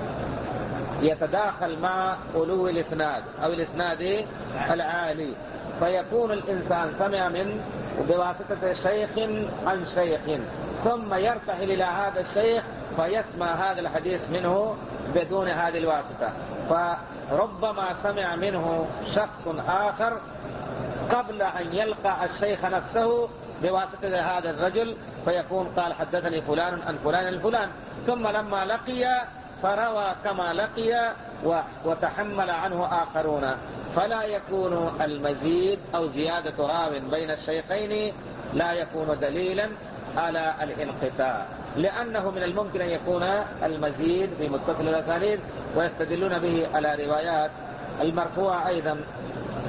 يتداخل مع علو الإسناد أو الإسناد العالي، فيكون الإنسان سمع من بواسطة شيخ عن شيخ ثم يرتحل إلى هذا الشيخ فيسمع هذا الحديث منه بدون هذه الواسطة، فربما سمع منه شخص آخر قبل أن يلقى الشيخ نفسه بواسطة هذا الرجل، فيكون قال حدثني فلان عن فلان الفلان، ثم لما لقي فروى كما لقي وتحمل عنه آخرون، فلا يكون المزيد أو زيادة راو بين الشيخين لا يكون دليلا على الانقطاع، لأنه من الممكن أن يكون المزيد في متصل الأسانيد. ويستدلون به على روايات المرفوعة أيضا،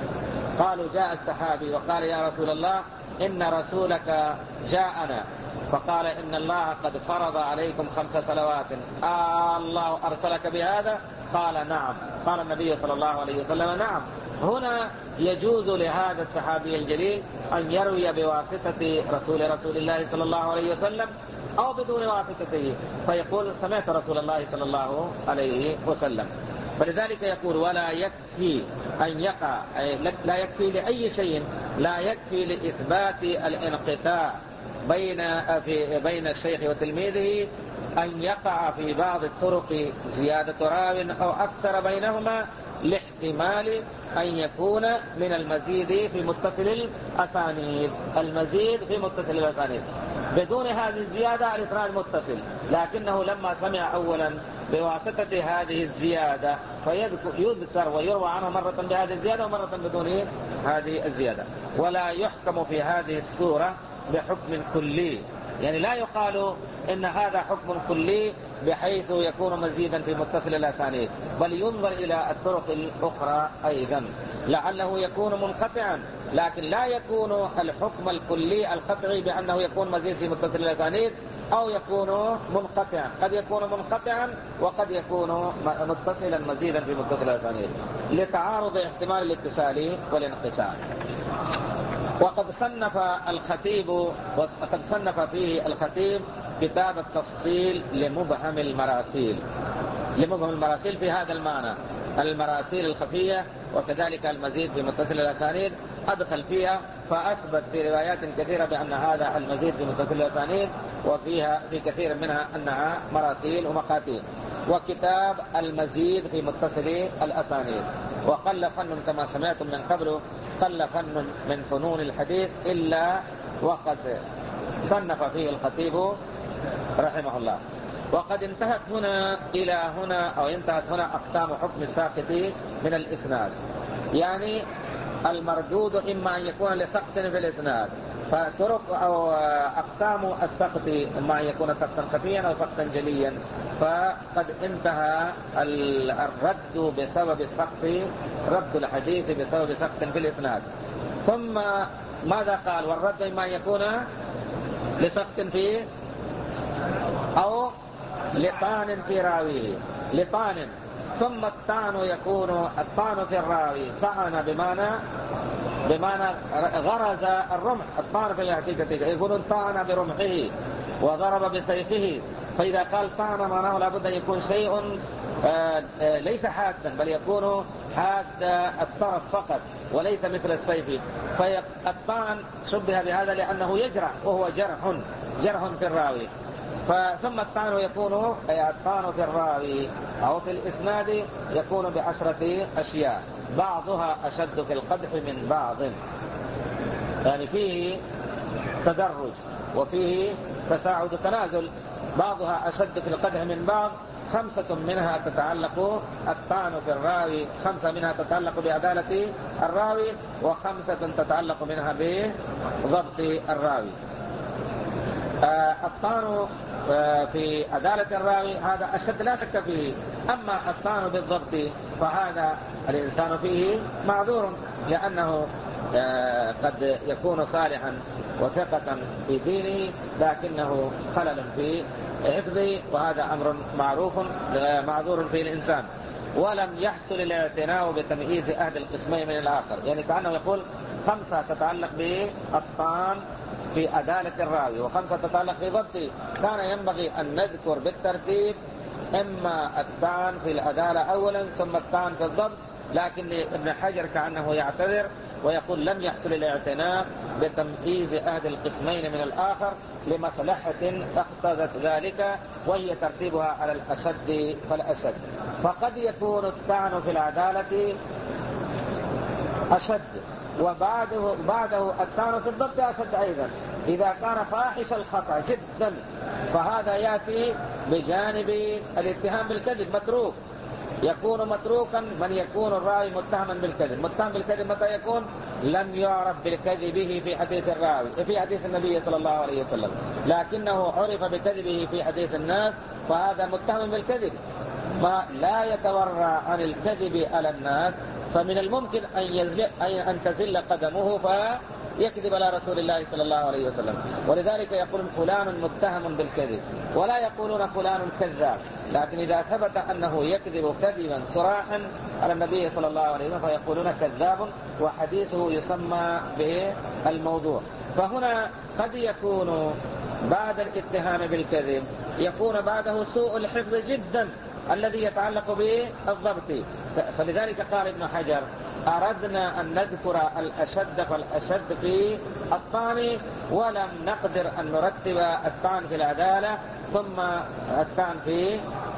قالوا جاء الصحابي وقال يا رسول الله إن رسولك جاءنا فقال إن الله قد فرض عليكم خمس صلوات، آه الله أرسلك بهذا؟ قال نعم. قال النبي صلى الله عليه وسلم نعم. هنا يجوز لهذا الصحابي الجليل أن يروي بواسطة رسول رسول الله صلى الله عليه وسلم أو بدون واسطته، فيقول سمعت رسول الله صلى الله عليه وسلم. فلذلك يقول ولا يكفي أن يقع، لا يكفي لأي شيء، لا يكفي لإثبات الانقطاع بين في بين الشيخ وتلميذه أن يقع في بعض الطرق زيادة راو أو أكثر بينهما، لاحتمال أن يكون من المزيد في متصل الأسانيد، المزيد في متصل الأسانيد. بدون هذه الزيادة الإسناد متصل، لكنه لما سمع أولا بواسطة هذه الزيادة فيذكر ويروى عنه مرة بهذه الزيادة ومرة بدون هذه الزيادة. ولا يحكم في هذه الصورة بحكم كلي، يعني لا يقال إن هذا حكم كلي بحيث يكون مزيدا في متصل الأسانيد، بل ينظر إلى الطرق الأخرى أيضا لعله يكون منقطعا، لكن لا يكون الحكم الكلي القطعي بأنه يكون مزيد في متصل الأسانيد أو يكون منقطعا. قد يكون منقطعا وقد يكون متصلا مزيدا في متصل الأسانيد لتعارض احتمال الاتصال والانقطاع. وقد صنف الخطيب وقد صنف فيه الخطيب كتاب التفصيل لمبهم المراسيل، لمبهم المراسيل في هذا المعنى، المراسيل الخفية وكذلك المزيد في متصل الأسانيد أدخل فيها، فأثبت في روايات كثيرة بأن هذا المزيد في متصل الأسانيد، وفيها في كثير منها أنها مراسيل ومقاتيل. وكتاب المزيد في متصل الأسانيد. وقل فن كما سمعتم من قبل، قل فن من فنون الحديث إلا وقد صنف فيه الخطيب رحمه الله. وقد انتهت هنا إلى هنا أو انتهت هنا أقسام حكم الساقط من الإسناد، يعني المردود إما أن يكون لسقط في الإسناد، فطرق أو أقسام السقط إما أن يكون سقطا خفيا أو سقطا جليا. فقد انتهى الرد بسبب السقط، رد الحديث بسبب سقط في الإسناد. ثم ماذا قال؟ والرد إما أن يكون لسقط فيه أو لطعن في راويه، لطعن. ثم الطعن يكون الطعن في الراوي، طعن بمعنى بمعنى غرز الرمح، الطعن في الحقيقة يقول طعن برمحه وضرب بسيفه. فإذا قال طعن معناه لابد أن يكون شيء ليس حادا، بل يكون حاد الطرف فقط وليس مثل السيف. فالطعن شبه بهذا لأنه يجرح، وهو جرح جرح في الراوي. ثم الطعن يكون أي الطعن في الراوي أو في الإسناد يكون بعشرة أشياء، بعضها أشد في القدح من بعض، يعني فيه تدرج وفيه تساعد تنازل. بعضها أشد في القدح من بعض، خمسة منها تتعلق الطعن في الراوي، خمسة منها تتعلق بعدالة الراوي، وخمسة تتعلق منها بضبط الراوي. آه الطعن آه في عدالة الراوي هذا أشد لا شك فيه. أما الطعن بالضبط فهذا الإنسان فيه معذور، لأنه آه قد يكون صالحا وثقة في دينه لكنه خلل في حفظه، وهذا أمر معروف معذور فيه الإنسان. ولم يحصل الاعتناء بتمييز أحد القسمين من الآخر، يعني كأنه يقول خمسة تتعلق بالطعن في عدالة الراوي وخمسة تتعلق في ضبطه. كان ينبغي أن نذكر بالترتيب إما الطعن في العدالة أولا ثم الطعن في الضبط، لكن ابن حجر كأنه يعتذر ويقول لم يحصل الاعتناء بتمييز أحد القسمين من الآخر لمصلحة اقتضت ذلك، وهي ترتيبها على الأشد فالأشد. فقد يكون الطعن في العدالة أشد، وبعده بعده الطعن في الضبط أشد أيضا. إذا كان فاحش الخطأ جدا فهذا يأتي بجانب الاتهام بالكذب، متروك. يكون متروكا من يكون الراوي متهما بالكذب. متهم بالكذب متى يكون؟ لم يعرف بكذبه في حديث الراوي في حديث النبي صلى الله عليه وسلم، لكنه عرف بكذبه في حديث الناس، فهذا متهم بالكذب. ما لا يتورع عن الكذب على الناس، فمن الممكن أن, يزل أن تزل قدمه يكذب على رسول الله صلى الله عليه وسلم. ولذلك يقولون فلان متهم بالكذب، ولا يقولون فلان كذاب. لكن إذا ثبت أنه يكذب كذبا صراحا على النبي صلى الله عليه وسلم فيقولون كذاب، وحديثه يسمى بالموضوع. فهنا قد يكون بعد الاتهام بالكذب يكون بعده سوء الحفظ جدا الذي يتعلق بالضبط. فلذلك قال ابن حجر أردنا أن نذكر الأشد فالأشد في الطعن، ولم نقدر أن نرتب الطعن في العدالة ثم الطعن في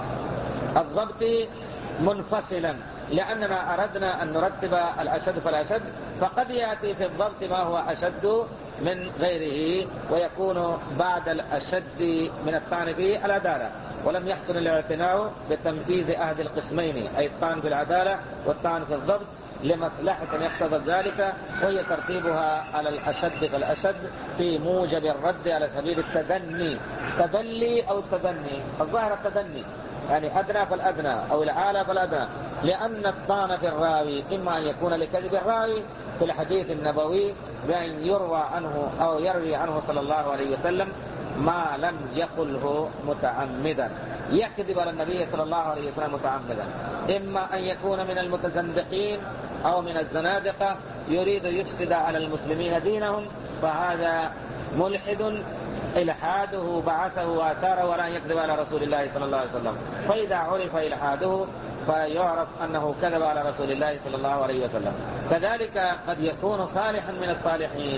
الضبط منفصلا، لأننا أردنا أن نرتب الأشد فالأشد، فقد يأتي في الضبط ما هو أشد من غيره ويكون بعد الأشد من الطعن في العدالة. ولم يحصل الاعتناء بتمييز أحد القسمين، أي الطعن في العدالة والطعن في الضبط، لمصلحة يقتضى ذلك، وهي ترتيبها على الأشد فالأشد في موجب الرد على سبيل التدني. تدلي أو التدني، الظاهر التدني يعني أدنى فالأدنى أو الأعلى فالأدنى، لأن الطعن في الراوي إما أن يكون لكذب الراوي في الحديث النبوي بأن يروى عنه أو يروي عنه صلى الله عليه وسلم ما لم يقله متعمدا، يكذب على النبي صلى الله عليه وسلم متعمدا، إما أن يكون من المتزندقين أو من الزنادقة يريد يفسد على المسلمين دينهم، فهذا ملحد إلحاده بعثه وآثاره ولا يكذب على رسول الله صلى الله عليه وسلم. فإذا عرف إلحاده فيعرف أنه كذب على رسول الله صلى الله عليه وسلم. كذلك قد يكون صالحا من الصالحين،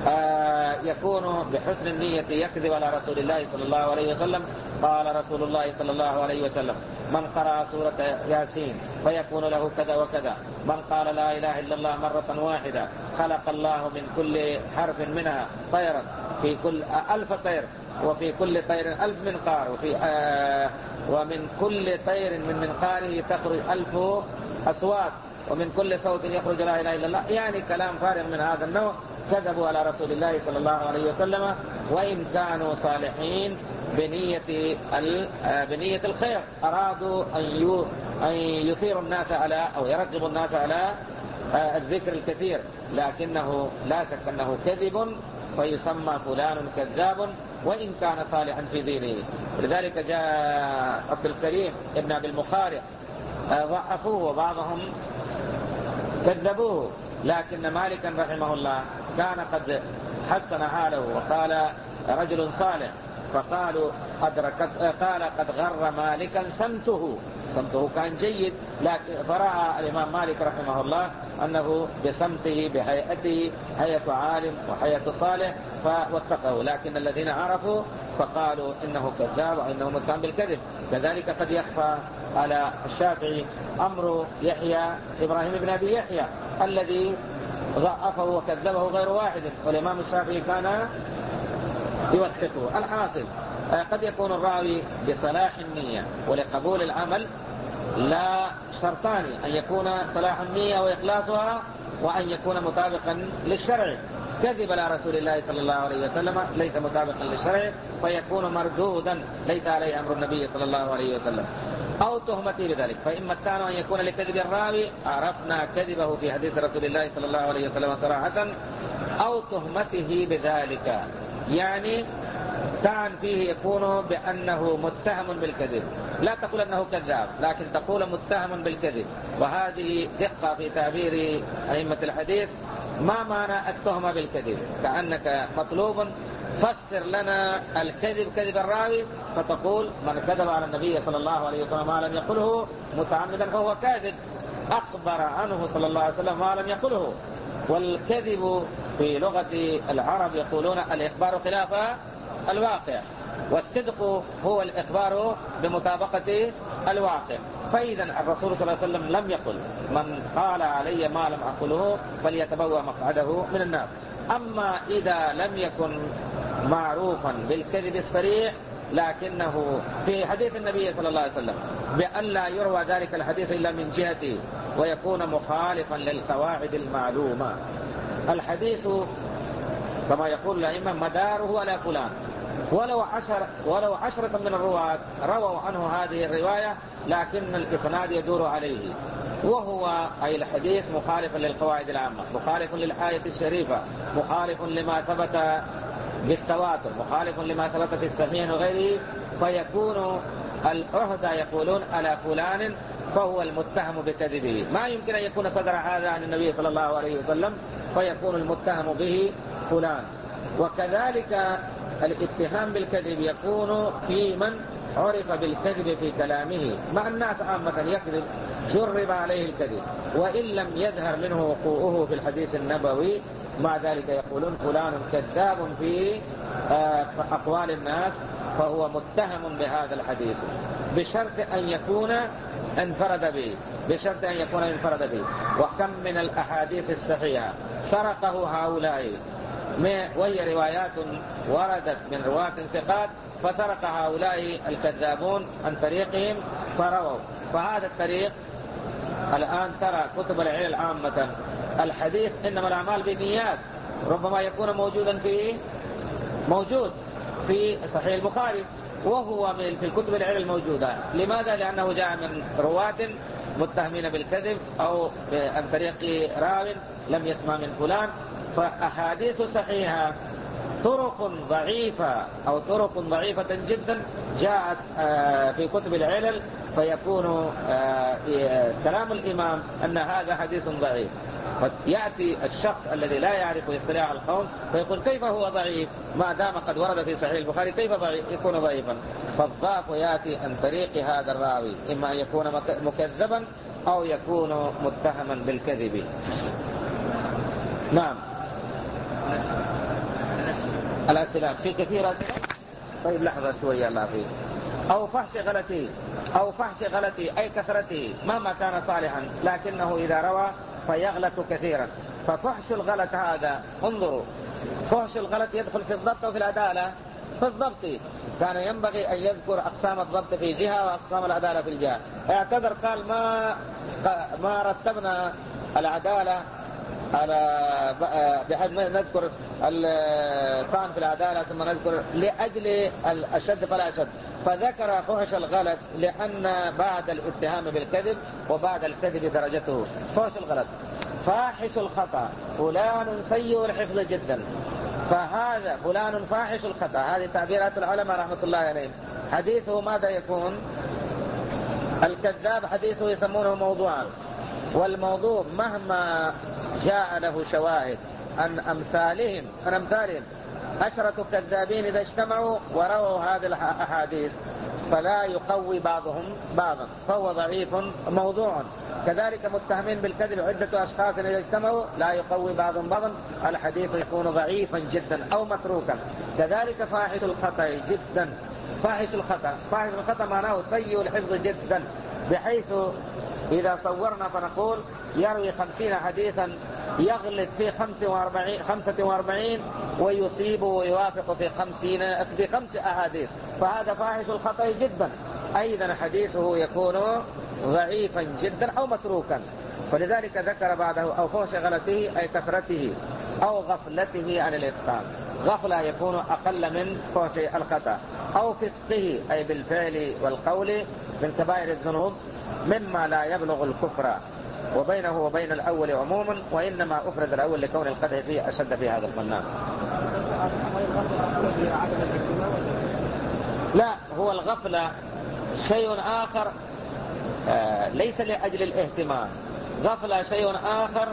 آه يكون بحسن النية يكذب على رسول الله صلى الله عليه وسلم. قال رسول الله صلى الله عليه وسلم من قرأ سورة ياسين فيكون له كذا وكذا، من قال لا إله إلا الله مرة واحدة خلق الله من كل حرف منها طيرا في كل ألف طير، وفي كل طير ألف منقار، وفي آه ومن كل طير من منقاره تخرج ألف أصوات، ومن كل صوت يخرج لا إله إلا الله، يعني كلام فارغ من هذا النوع. كذبوا على رسول الله صلى الله عليه وسلم وإن كانوا صالحين بنية بنية الخير، أرادوا أن يثيروا الناس على أو يرغبوا الناس على الذكر الكثير، لكنه لا شك أنه كذب، فيسمى فلان كذاب وإن كان صالحا في دينه. لذلك جاء عبد الكريم ابن أبي المخارق ضعفوه وبعضهم كذبوه، لكن مالكا رحمه الله كان قد حسن حاله وقال رجل صالح، فقالوا أدركت قال قد غر مالكا سمته، سمته كان جيد، لكن فرأى الإمام مالك رحمه الله أنه بسمته بهيئته هيئة عالم وهيئة صالح فوثقه، لكن الذين عرفوا فقالوا إنه كذاب وإنه متهم بالكذب. كذلك قد يخفى على الشافعي أمر يحيى إبراهيم بن أبي يحيى الذي ضعفه وكذبه غير واحد، والإمام الشافعي كان يوثقه. الحاصل قد يكون الراوي بصلاح النية ولقبول العمل لا شرطان، أن يكون صلاح النية وإخلاصها وأن يكون مطابقا للشرع. كذب على رسول الله صلى الله عليه وسلم ليس مطابقا للشرع فيكون مردودا ليس عليه أمر النبي صلى الله عليه وسلم، أو تهمته بذلك. فإما كان أن يكون لكذب الراوي عرفنا كذبه في حديث رسول الله صلى الله عليه وسلم صراحة، أو تهمته بذلك، يعني تعني فيه يكون بأنه متهم بالكذب، لا تقول أنه كذاب لكن تقول متهم بالكذب. وهذه دقة في تعبير أئمة الحديث، ما معنى التهمة بالكذب؟ كأنك مطلوب فسر لنا الكذب كذب الراوي، فتقول من كذب على النبي صلى الله عليه وسلم ما لم يقله متعمدا فهو كاذب، أخبر عنه صلى الله عليه وسلم ما لم يقله. والكذب في لغة العرب يقولون الإخبار خلاف الواقع، والصدق هو الإخبار بمطابقة الواقع. فإذا الرسول صلى الله عليه وسلم لم يقل من قال علي ما لم أقله فليتبوأ مقعده من النار. أما إذا لم يكن معروفا بالكذب الصريح لكنه في حديث النبي صلى الله عليه وسلم بأن لا يروى ذلك الحديث إلا من جهته ويكون مخالفا للقواعد المعلومة. الحديث كما يقول الأئمة مداره على فلان، ولو عشر ولو عشرة من الرواة رووا عنه هذه الرواية، لكن الإسناد يدور عليه، وهو أي الحديث مخالف للقواعد العامة، مخالف للآية الشريفة، مخالف لما ثبت بالتواتر، مخالف لما ثبت في الصحيح وغيره، فيكون العهدة يقولون على فلان فهو المتهم بكذبه. ما يمكن أن يكون صدر هذا عن النبي صلى الله عليه وسلم فيكون المتهم به فلان. وكذلك الاتهام بالكذب يكون في من عرف بالكذب في كلامه، مع الناس عامة يكذب، جرب عليه الكذب وإن لم يظهر منه وقوعه في الحديث النبوي، مع ذلك يقولون فلان كذاب في أقوال الناس فهو متهم بهذا الحديث، بشرط أن يكون انفرد به، بشرط أن يكون انفرد به. وكم من الأحاديث الصحيحة سرقه هؤلاء، وهي روايات وردت من رواة ثقات، فسرق هؤلاء الكذابون عن طريقهم فرووا. فهذا الطريق الآن ترى كتب العلل عامة الحديث إنما الأعمال بالنيات ربما يكون موجودا في موجود في صحيح البخاري، وهو من في كتب العلل الموجودة. لماذا؟ لأنه جاء من رواة متهمين بالكذب أو عن طريق راو لم يسمع من فلان. فأحاديث صحيحة طرق ضعيفة أو طرق ضعيفة جدا جاءت في كتب العلل، فيكون كلام الإمام أن هذا حديث ضعيف. يأتي الشخص الذي لا يعرف اصطلاح القوم فيقول كيف هو ضعيف ما دام قد ورد في صحيح البخاري، كيف يكون ضعيفا؟ فالضعف يأتي عن طريق هذا الراوي، إما أن يكون مكذبا أو يكون متهما بالكذب. نعم. الأسئلة في كثير أسئلة. طيب لحظة شوية الله فيه. أو فحش غلطه، أو فحش غلطه أي كثرته مهما كان صالحا، لكنه إذا روى فيغلط كثيرا. ففحش الغلط هذا انظروا، فحش الغلط يدخل في الضبط وفي العدالة. في الضبط كان ينبغي أن يذكر أقسام الضبط في جهة وأقسام العدالة في الجهة. اعتذر قال ما ما رتبنا العدالة على بحيث نذكر الطعن في العدالة ثم نذكر لأجل الأشد فلا أشد، فذكر فحش الغلط لأن بعد الاتهام بالكذب وبعد الكذب درجته. فحش الغلط. فاحش الخطأ فلان سيء الحفظ جدا، فهذا فلان فاحش الخطأ، هذه تعبيرات العلماء رحمة الله عليهم. حديثه ماذا يكون؟ الكذاب حديثه يسمونه موضوعا، والموضوع مهما جاء له شواهد عن أمثالهم عن أمثالهم عشرة كذابين إذا اجتمعوا ورووا هذه الأحاديث فلا يقوي بعضهم بعضا، فهو ضعيف موضوع. كذلك متهمين بالكذب عدة أشخاص إذا اجتمعوا لا يقوي بعضهم بعضا، الحديث يكون ضعيفا جدا أو متروكا. كذلك فاحش الخطأ جدا، فاحش الخطأ فاحش الخطأ معناه سيء الحفظ جدا، بحيث إذا صورنا فنقول يروي خمسين حديثا يغلط في خمسة وأربعين, خمسة وأربعين ويصيب ويوافق في خمسين في خمس أحاديث، فهذا فاحش الخطأ جدا. أيضا حديثه يكون ضعيفا جدا أو متروكا. فلذلك ذكر بعده أو فحش غلطه أي كثرته أو غفلته عن الإتقان. غفلة يكون أقل من فحش الخطأ، أو فسقه أي بالفعل والقول من كبائر الذنوب مما لا يبلغ الكفر، وبينه وبين الأول عموما، وإنما أفرد الأول لكون القدح فيه أشد في هذا الفنان. لا، هو الغفلة شيء آخر آه ليس لأجل الاهتمام، غفلة شيء آخر،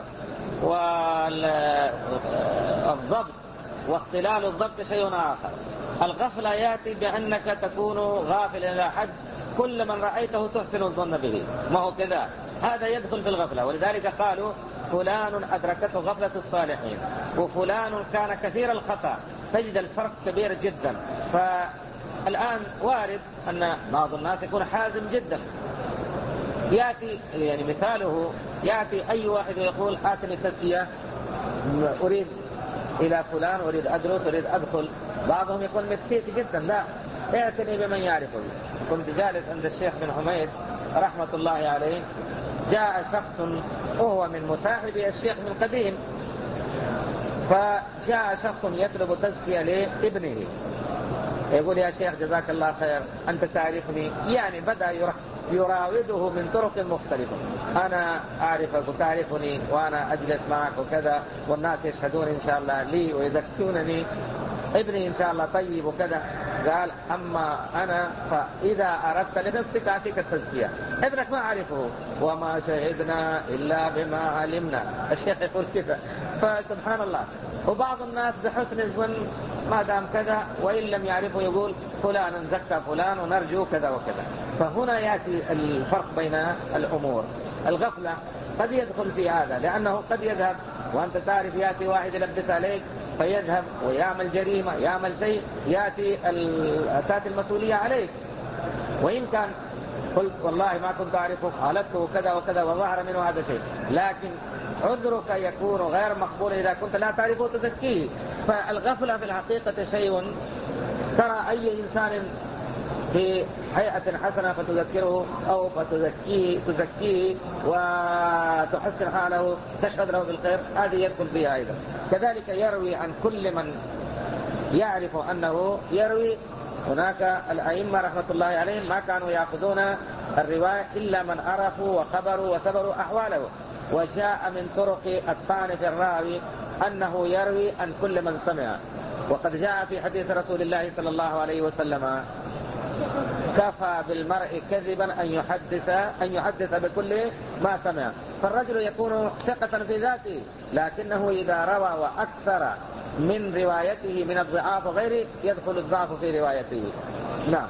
والضبط واختلال الضبط شيء آخر. الغفلة يأتي بأنك تكون غافل إلى حد كل من رأيته تحسن الظن به، ما هو كذا، هذا يدخل في الغفلة. ولذلك قالوا فلان أدركته غفلة الصالحين، وفلان كان كثير الخطأ، تجد الفرق كبير جدا. فالآن وارد أن بعض الناس يكون حازم جدا، يأتي يعني مثاله يأتي أي واحد يقول آتني تزكية، أريد إلى فلان، أريد أدرس، أريد أدخل. بعضهم يكون مسكيت جدا، لا، اعتني بمن يعرفه. كنت جالس عند الشيخ بن حميد رحمة الله عليه، جاء شخص وهو من مصاحبي الشيخ من قديم، فجاء شخص يطلب تزكية لابنه، يقول يا شيخ جزاك الله خير أنت تعرفني، يعني بدأ يراوده من طرق مختلفة. أنا أعرفك وتعرفني وأنا أجلس معك وكذا، والناس يشهدون إن شاء الله لي ويذكرونني، ابني إن شاء الله طيب وكذا. قال أما أنا فإذا أردت لنفسك أعطيك التزكية، ابنك ما أعرفه، وما شهدنا إلا بما علمنا. الشيخ يقول كذا. فسبحان الله. وبعض الناس بحسن الظن ما دام كذا، وإن لم يعرفه يقول فلان زكى فلان ونرجو كذا وكذا. فهنا يأتي الفرق بين الأمور. الغفلة قد يدخل في هذا، لأنه قد يذهب وأنت تعرف، يأتي واحد يلبس عليك فيذهب ويعمل جريمة، يعمل شيء، يأتي تأتي المسؤولية عليك. وإن كان قلت والله ما كنت أعرفه خالته كذا وكذا وظهر منه هذا شيء، لكن عذرك يكون غير مقبول إذا كنت لا تعرفه تزكيه. فالغفلة في الحقيقة شيء، ترى أي إنسان في هيئة حسنة فتذكره أو فتزكيه تزكيه وتحسن حاله، تشهد له بالخير، هذه يدخل فيها أيضا. كذلك يروي عن كل من يعرف أنه يروي. هناك الأئمة رحمة الله عليهم ما كانوا يأخذون الرواية إلا من عرفوا وخبروا وسبروا أحواله. وجاء من طرق الطعن في الراوي أنه يروي عن كل من سمع. وقد جاء في حديث رسول الله صلى الله عليه وسلم كفى بالمرء كذبا أن يحدث أن يحدث بكل ما سمع. فالرجل يكون ثقة في ذاته، لكنه إذا روى وأكثر من روايته من الضعاف وغيره يدخل الضعف في روايته. نعم.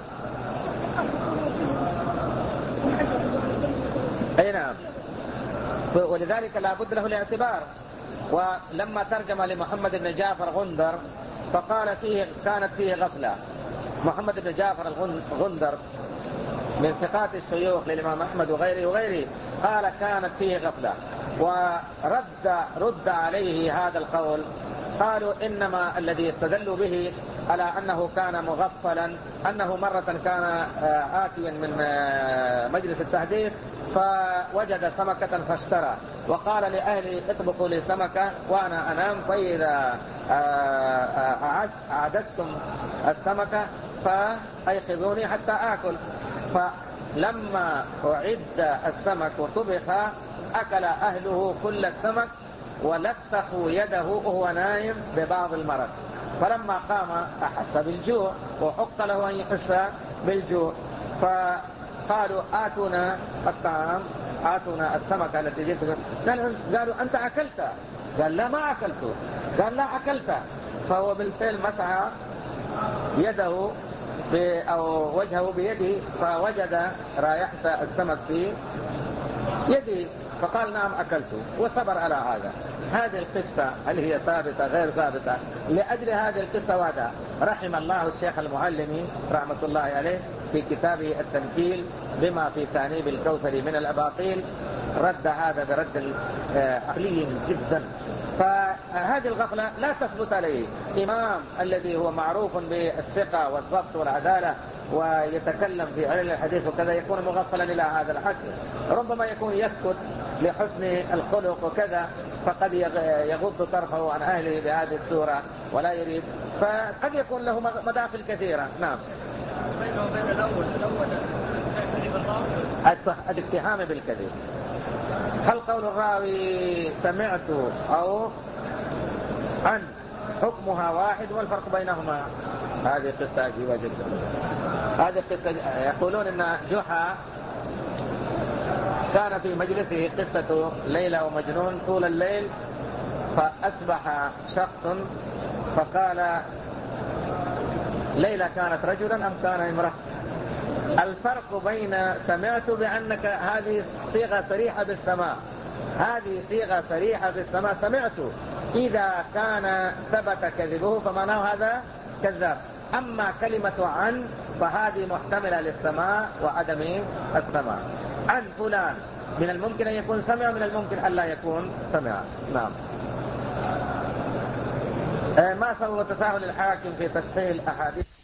أي نعم. ولذلك لا بد له الاعتبار. ولما ترجم لمحمد بن جعفر غندر فقال فيه كانت فيه غفلة. محمد بن جعفر الغندر من ثقات الشيوخ للإمام أحمد وغيره وغيره، قال كانت فيه غفلة. ورد رد عليه هذا القول، قالوا إنما الذي استدلوا به على أنه كان مغفلا أنه مرة كان آتيا من مجلس التحديث فوجد سمكة فاشترى، وقال لأهلي اطبخوا لي سمكة وأنا أنام، فإذا أعددتم السمكة فأيقظوني حتى آكل. فلما أعد السمك وطبخ أكل أهله كل السمك ولسخوا يده وهو نايم ببعض المرض. فلما قام أحس بالجوع وحق له أن يحس بالجوع، فقالوا آتونا الطعام، آتونا السمكة التي جئت. قالوا أنت أكلت؟ قال لا ما أكلته. قال لا أكلت. فهو بالفعل مسح يده أو وجهه بيده فوجد رائحة السمك في يده، فقال نعم أكلته وصبر على هذا. هذه القصة هل هي ثابتة غير ثابتة؟ لأجل هذه القصة وهذا رحم الله الشيخ المعلمي رحمة الله عليه في كتابه التنكيل بما في تانيب الكوثر من الأباطيل، رد هذا برد عقلي جدا. فهذه الغفلة لا تثبت عليه. إمام الذي هو معروف بالثقة والضبط والعدالة ويتكلم في علم الحديث وكذا يكون مغفلا إلى هذا الحد. ربما يكون يسكت لحسن الخلق وكذا، فقد يغض طرفه عن أهله بهذه الصورة ولا يريد، فقد يكون له مداخل كثيرة. نعم. بينه وبين الأول الأول الاتهام بالكذب. هل قول الراوي سمعت أو عن حكمها واحد والفرق بينهما؟ هذه قصة عجيبة جدا. هذه قصة يقولون إن جحا كان في مجلسه قصة ليلى ومجنون طول الليل، فأصبح شخص فقال ليلى كانت رجلا أم كان امرأة؟ الفرق بين سمعت بأنك هذه صيغة صريحة بالسماع، هذه صيغة صريحة بالسماع سمعت، إذا كان ثبت كذبه فمعناه هذا كذاب. أما كلمة عن فهذه محتملة للسماع وعدم السماع. عن فلان من الممكن أن يكون سمع، من الممكن أن لا يكون سمع. نعم. ما سبب تساهل الحاكم في تصحيح الأحاديث؟